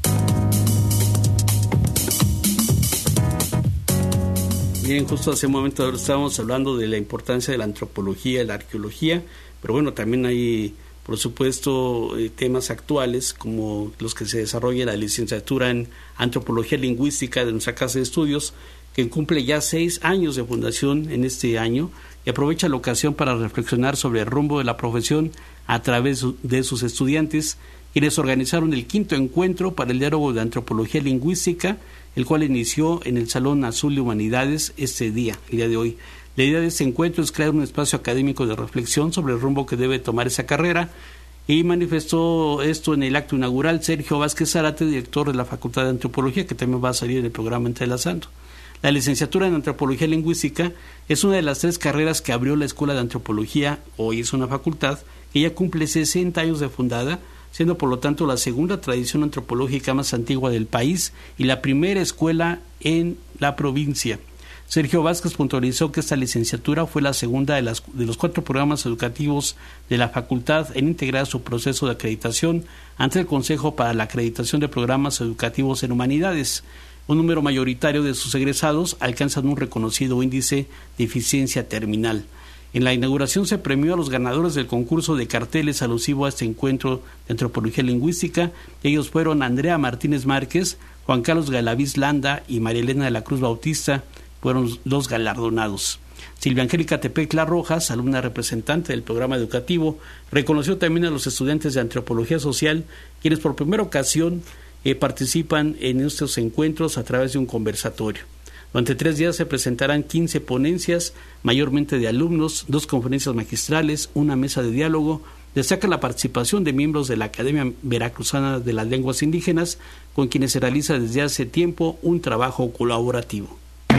Bien, justo hace un momento ahora estábamos hablando de la importancia de la antropología y la arqueología, pero bueno, también hay, por supuesto, eh, temas actuales como los que se desarrolla la licenciatura en antropología lingüística de nuestra casa de estudios, que cumple ya seis años de fundación en este año y aprovecha la ocasión para reflexionar sobre el rumbo de la profesión a través de sus estudiantes, quienes organizaron el quinto encuentro para el diálogo de antropología lingüística, el cual inició en el Salón Azul de Humanidades este día, el día de hoy. La idea de este encuentro es crear un espacio académico de reflexión sobre el rumbo que debe tomar esa carrera, y manifestó esto en el acto inaugural Sergio Vázquez Zárate, director de la Facultad de Antropología, que también va a salir en el programa Entrelazando. La licenciatura en Antropología Lingüística es una de las tres carreras que abrió la Escuela de Antropología, hoy es una facultad, que ya cumple sesenta años de fundada, siendo por lo tanto la segunda tradición antropológica más antigua del país y la primera escuela en la provincia. Sergio Vázquez puntualizó que esta licenciatura fue la segunda de, las, de los cuatro programas educativos de la facultad en integrar su proceso de acreditación ante el Consejo para la Acreditación de Programas Educativos en Humanidades. Un número mayoritario de sus egresados alcanzan un reconocido índice de eficiencia terminal. En la inauguración se premió a los ganadores del concurso de carteles alusivo a este encuentro de antropología lingüística. Ellos fueron Andrea Martínez Márquez, Juan Carlos Galaviz Landa y María Elena de la Cruz Bautista, fueron los galardonados. Silvia Angélica Tepecla Rojas, alumna representante del programa educativo, reconoció también a los estudiantes de antropología social, quienes por primera ocasión eh, participan en estos encuentros a través de un conversatorio. Durante tres días se presentarán quince ponencias, mayormente de alumnos, dos conferencias magistrales, una mesa de diálogo. Destaca la participación de miembros de la Academia Veracruzana de las Lenguas Indígenas, con quienes se realiza desde hace tiempo un trabajo colaborativo.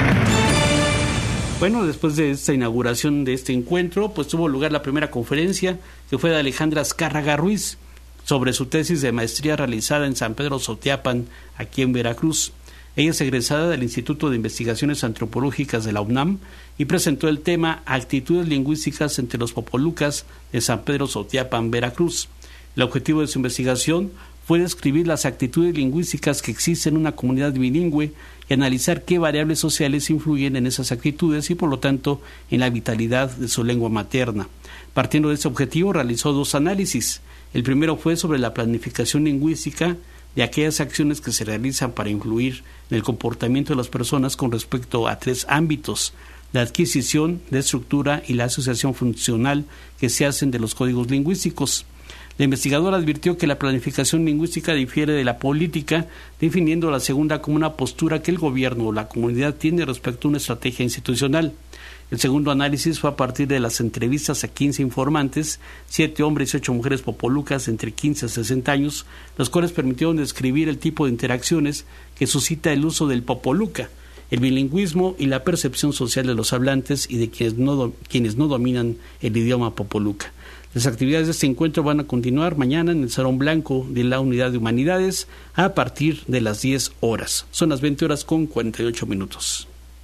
Bueno, después de esta inauguración de este encuentro, pues tuvo lugar la primera conferencia, que fue de Alejandra Azcárraga Ruiz, sobre su tesis de maestría realizada en San Pedro Sotiapan, aquí en Veracruz. Ella es egresada del Instituto de Investigaciones Antropológicas de la UNAM y presentó el tema Actitudes lingüísticas entre los popolucas de San Pedro Sotiapan, Veracruz. El objetivo de su investigación fue describir las actitudes lingüísticas que existen en una comunidad bilingüe y analizar qué variables sociales influyen en esas actitudes y, por lo tanto, en la vitalidad de su lengua materna. Partiendo de ese objetivo, realizó dos análisis. El primero fue sobre la planificación lingüística de aquellas acciones que se realizan para influir en el comportamiento de las personas con respecto a tres ámbitos: la adquisición, la estructura y la asociación funcional que se hacen de los códigos lingüísticos. La investigadora advirtió que la planificación lingüística difiere de la política, definiendo la segunda como una postura que el gobierno o la comunidad tiene respecto a una estrategia institucional. El segundo análisis fue a partir de las entrevistas a quince informantes, siete hombres y ocho mujeres popolucas entre quince a sesenta años, los cuales permitieron describir el tipo de interacciones que suscita el uso del popoluca, el bilingüismo y la percepción social de los hablantes y de quienes no, quienes no dominan el idioma popoluca. Las actividades de este encuentro van a continuar mañana en el Salón Blanco de la Unidad de Humanidades a partir de las diez horas. Son las veinte horas con cuarenta y ocho minutos.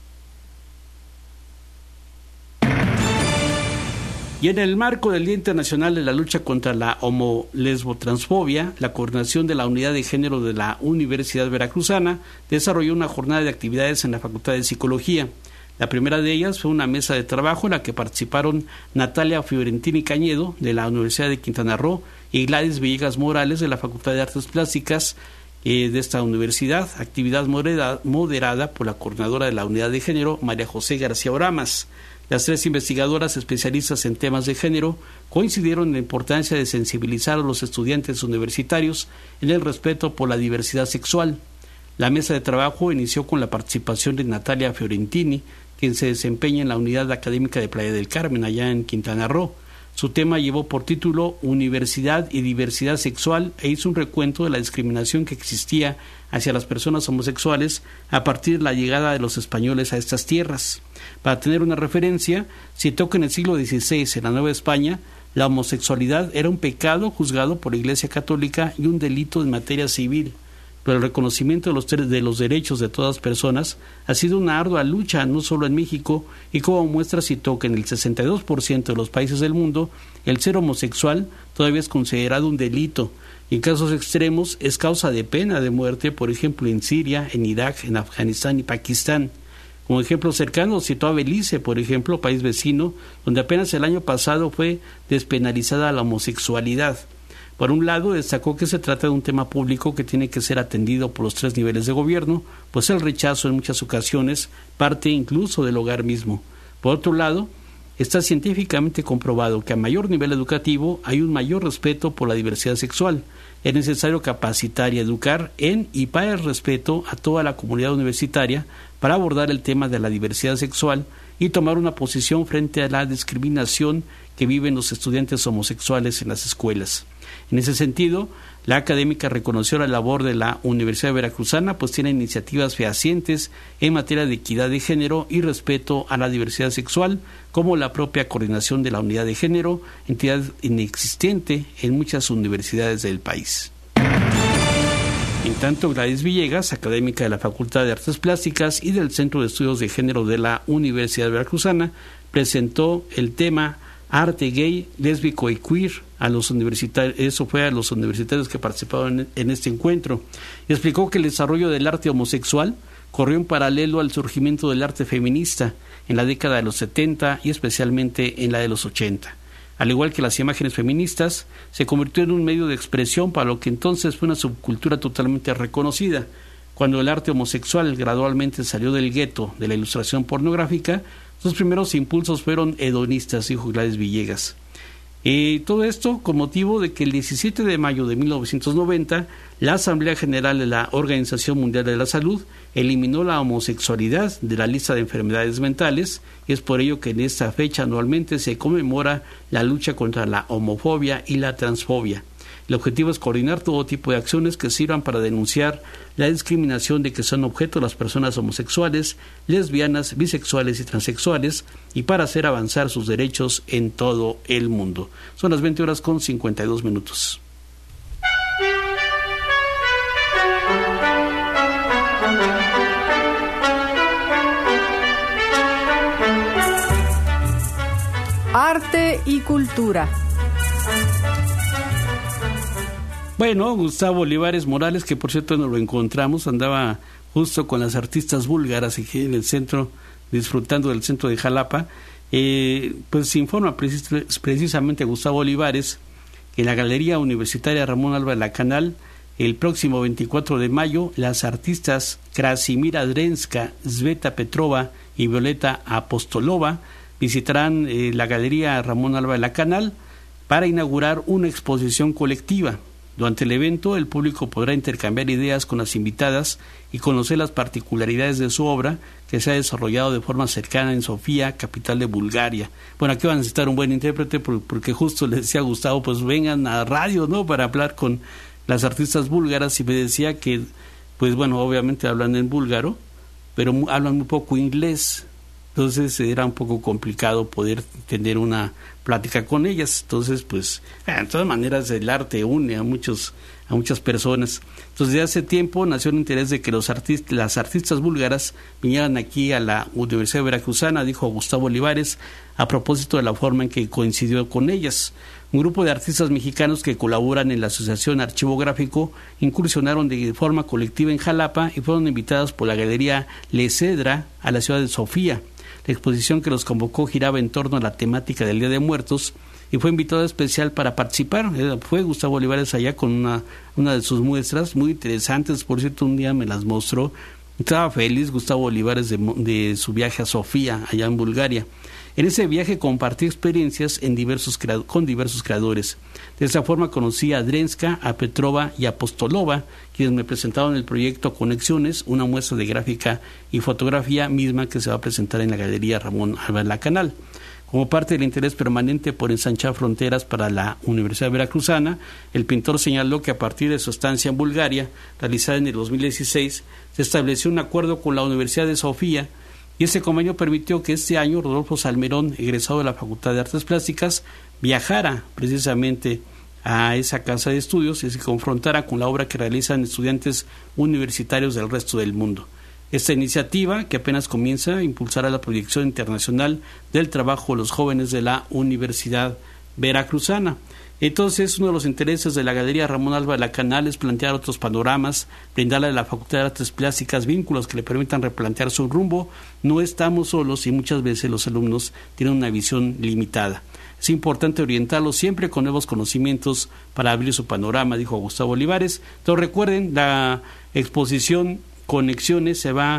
Y en el marco del Día Internacional de la Lucha contra la Homo-Lesbo-Transfobia, la Coordinación de la Unidad de Género de la Universidad Veracruzana desarrolló una jornada de actividades en la Facultad de Psicología. La primera de ellas fue una mesa de trabajo en la que participaron Natalia Fiorentini Cañedo, de la Universidad de Quintana Roo, y Gladys Villegas Morales, de la Facultad de Artes Plásticas eh, de esta universidad, actividad moderada, moderada por la coordinadora de la Unidad de Género, María José García Oramas. Las tres investigadoras especialistas en temas de género coincidieron en la importancia de sensibilizar a los estudiantes universitarios en el respeto por la diversidad sexual. La mesa de trabajo inició con la participación de Natalia Fiorentini, quien se desempeña en la Unidad Académica de Playa del Carmen, allá en Quintana Roo. Su tema llevó por título Universidad y Diversidad Sexual e hizo un recuento de la discriminación que existía hacia las personas homosexuales a partir de la llegada de los españoles a estas tierras. Para tener una referencia, citó que en el siglo dieciséis, en la Nueva España, la homosexualidad era un pecado juzgado por la Iglesia Católica y un delito en materia civil. Pero el reconocimiento de los, de los derechos de todas personas ha sido una ardua lucha no solo en México, y como muestra citó que en el sesenta y dos por ciento de los países del mundo el ser homosexual todavía es considerado un delito, y en casos extremos es causa de pena de muerte, por ejemplo en Siria, en Irak, en Afganistán y Pakistán. Como ejemplo cercano citó a Belice, por ejemplo, país vecino, donde apenas el año pasado fue despenalizada la homosexualidad. Por un lado, destacó que se trata de un tema público que tiene que ser atendido por los tres niveles de gobierno, pues el rechazo en muchas ocasiones parte incluso del hogar mismo. Por otro lado, está científicamente comprobado que a mayor nivel educativo hay un mayor respeto por la diversidad sexual. Es necesario capacitar y educar en y para el respeto a toda la comunidad universitaria para abordar el tema de la diversidad sexual y tomar una posición frente a la discriminación que viven los estudiantes homosexuales en las escuelas. En ese sentido, la académica reconoció la labor de la Universidad Veracruzana, pues tiene iniciativas fehacientes en materia de equidad de género y respeto a la diversidad sexual, como la propia coordinación de la unidad de género, entidad inexistente en muchas universidades del país. En tanto, Gladys Villegas, académica de la Facultad de Artes Plásticas y del Centro de Estudios de Género de la Universidad Veracruzana, presentó el tema Arte gay, lésbico y queer a los universitarios. Eso fue a los universitarios que participaron en, en este encuentro. Y explicó que el desarrollo del arte homosexual corrió en paralelo al surgimiento del arte feminista en la década de los setenta y especialmente en la de los ochenta. Al igual que las imágenes feministas, se convirtió en un medio de expresión para lo que entonces fue una subcultura totalmente reconocida. Cuando el arte homosexual gradualmente salió del gueto de la ilustración pornográfica, sus primeros impulsos fueron hedonistas, dijo Gladys Villegas. Eh, todo esto con motivo de que el diecisiete de mayo de mil novecientos noventa, la Asamblea General de la Organización Mundial de la Salud eliminó la homosexualidad de la lista de enfermedades mentales, y es por ello que en esta fecha anualmente se conmemora la lucha contra la homofobia y la transfobia. El objetivo es coordinar todo tipo de acciones que sirvan para denunciar la discriminación de que son objeto las personas homosexuales, lesbianas, bisexuales y transexuales, y para hacer avanzar sus derechos en todo el mundo. Son las veinte horas con cincuenta y dos minutos. Arte y cultura. Bueno, Gustavo Olivares Morales, que por cierto nos lo encontramos, andaba justo con las artistas búlgaras aquí en el centro, disfrutando del centro de Jalapa. Eh, pues se informa precis- precisamente Gustavo Olivares en la Galería Universitaria Ramón Álvarez Lacanal, el próximo veinticuatro de mayo, las artistas Krasimira Drenska, Sveta Petrova y Violeta Apostolova visitarán eh, la Galería Ramón Álvarez Lacanal para inaugurar una exposición colectiva. Durante el evento, el público podrá intercambiar ideas con las invitadas y conocer las particularidades de su obra, que se ha desarrollado de forma cercana en Sofía, capital de Bulgaria. Bueno, aquí van a necesitar un buen intérprete, porque justo les decía a Gustavo, pues vengan a radio, ¿no?, para hablar con las artistas búlgaras, y me decía que, pues bueno, obviamente hablan en búlgaro, pero hablan muy poco inglés. Entonces era un poco complicado poder tener una plática con ellas. Entonces, pues, de todas maneras, el arte une a muchos a muchas personas. Entonces, desde hace tiempo nació el interés de que los artistas, las artistas búlgaras vinieran aquí a la Universidad Veracruzana, dijo Gustavo Olivares, a propósito de la forma en que coincidió con ellas. Un grupo de artistas mexicanos que colaboran en la Asociación Archivo Gráfico incursionaron de forma colectiva en Jalapa y fueron invitados por la Galería Le Cedra a la ciudad de Sofía. La exposición que los convocó giraba en torno a la temática del Día de Muertos y fue invitado especial para participar. Fue Gustavo Olivares allá con una, una de sus muestras muy interesantes. Por cierto, un día me las mostró. Estaba feliz Gustavo Olivares de, de su viaje a Sofía, allá en Bulgaria. En ese viaje compartí experiencias en diversos con diversos creadores. De esa forma conocí a Drenska, a Petrova y a Apostolova, quienes me presentaron el proyecto Conexiones, una muestra de gráfica y fotografía misma que se va a presentar en la Galería Ramón Álvarez Lacanal. Como parte del interés permanente por ensanchar fronteras para la Universidad Veracruzana, el pintor señaló que a partir de su estancia en Bulgaria, realizada en el dos mil dieciséis, se estableció un acuerdo con la Universidad de Sofía, y ese convenio permitió que este año Rodolfo Salmerón, egresado de la Facultad de Artes Plásticas, viajara precisamente a esa casa de estudios y se confrontara con la obra que realizan estudiantes universitarios del resto del mundo. Esta iniciativa, que apenas comienza, impulsará la proyección internacional del trabajo de los jóvenes de la Universidad Veracruzana. Entonces, uno de los intereses de la Galería Ramón Álvarez Lacanal es plantear otros panoramas, brindarle a la Facultad de Artes Plásticas vínculos que le permitan replantear su rumbo. No estamos solos y muchas veces los alumnos tienen una visión limitada. Es importante orientarlos siempre con nuevos conocimientos para abrir su panorama, dijo Gustavo Olivares. Entonces, recuerden, la exposición Conexiones se va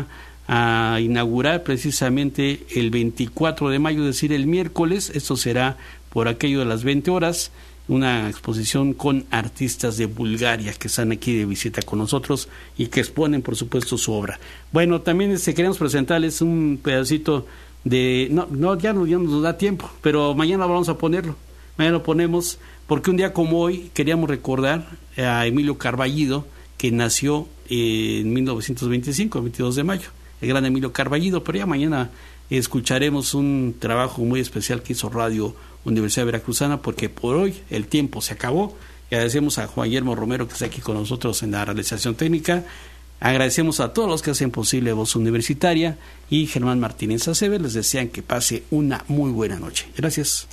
a inaugurar precisamente el veinticuatro de mayo, es decir, el miércoles. Esto será por aquello de las veinte horas. Una exposición con artistas de Bulgaria que están aquí de visita con nosotros y que exponen, por supuesto, su obra. Bueno, también este, queremos presentarles un pedacito de... No, no ya, no, ya no nos da tiempo, pero mañana vamos a ponerlo. Mañana lo ponemos porque un día como hoy queríamos recordar a Emilio Carballido, que nació en mil novecientos veinticinco, el veintidós de mayo. El gran Emilio Carballido, pero ya mañana escucharemos un trabajo muy especial que hizo Radio Universidad Veracruzana, porque por hoy el tiempo se acabó. Y agradecemos a Juan Guillermo Romero, que está aquí con nosotros en la realización técnica. Agradecemos a todos los que hacen posible Voz Universitaria, y Germán Martínez Aceves les desean que pase una muy buena noche. Gracias.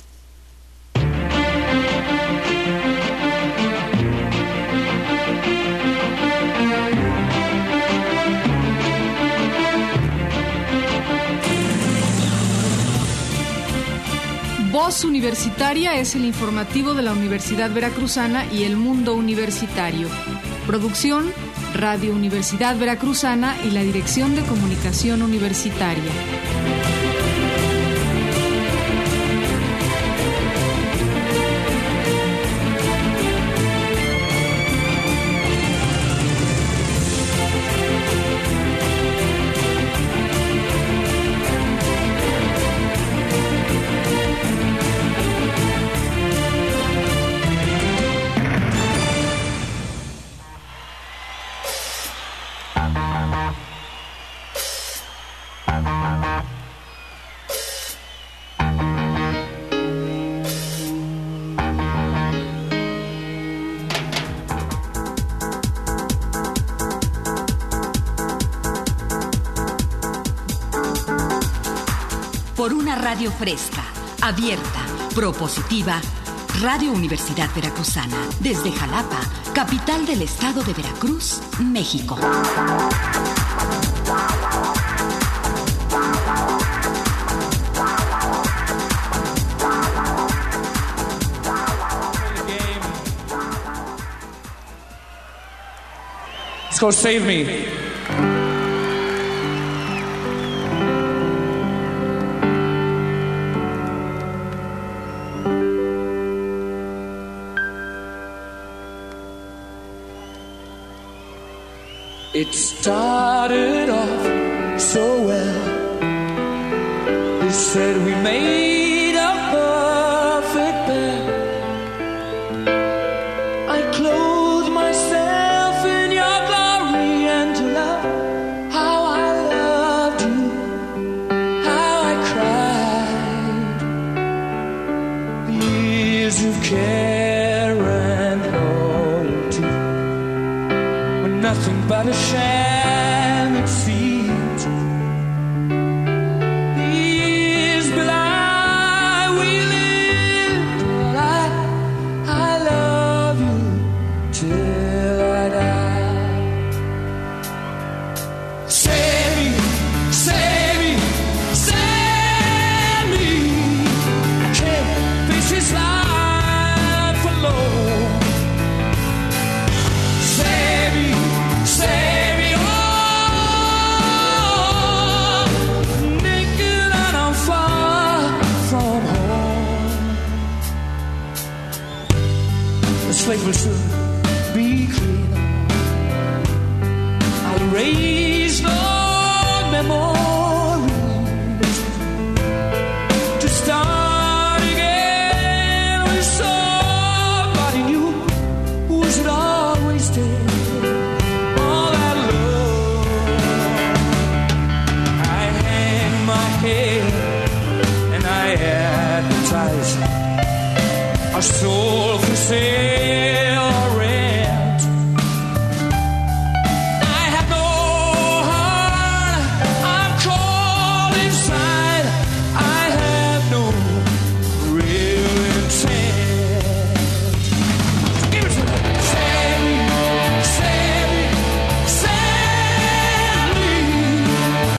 Voz Universitaria es el informativo de la Universidad Veracruzana y el mundo universitario. Producción, Radio Universidad Veracruzana y la Dirección de Comunicación Universitaria. Por una radio fresca, abierta, propositiva, Radio Universidad Veracruzana, desde Jalapa, capital del estado de Veracruz, México. It's called Save Me. It started off so well. They said we made a perfect pair. I clothed myself in your glory and to love how I loved you, how I cried. Years of care and loyalty were nothing but a sham, it seems. Years belie we lived, but I, I love you till I die. Save me, save me, save me. I can't face this life alone. Save me, save me, oh, naked and I'm far from home. The slate will soon be clean. I'll erase no memories to start again with somebody new who should always stay. All that love, I hang my head and I advertise our soul for sale.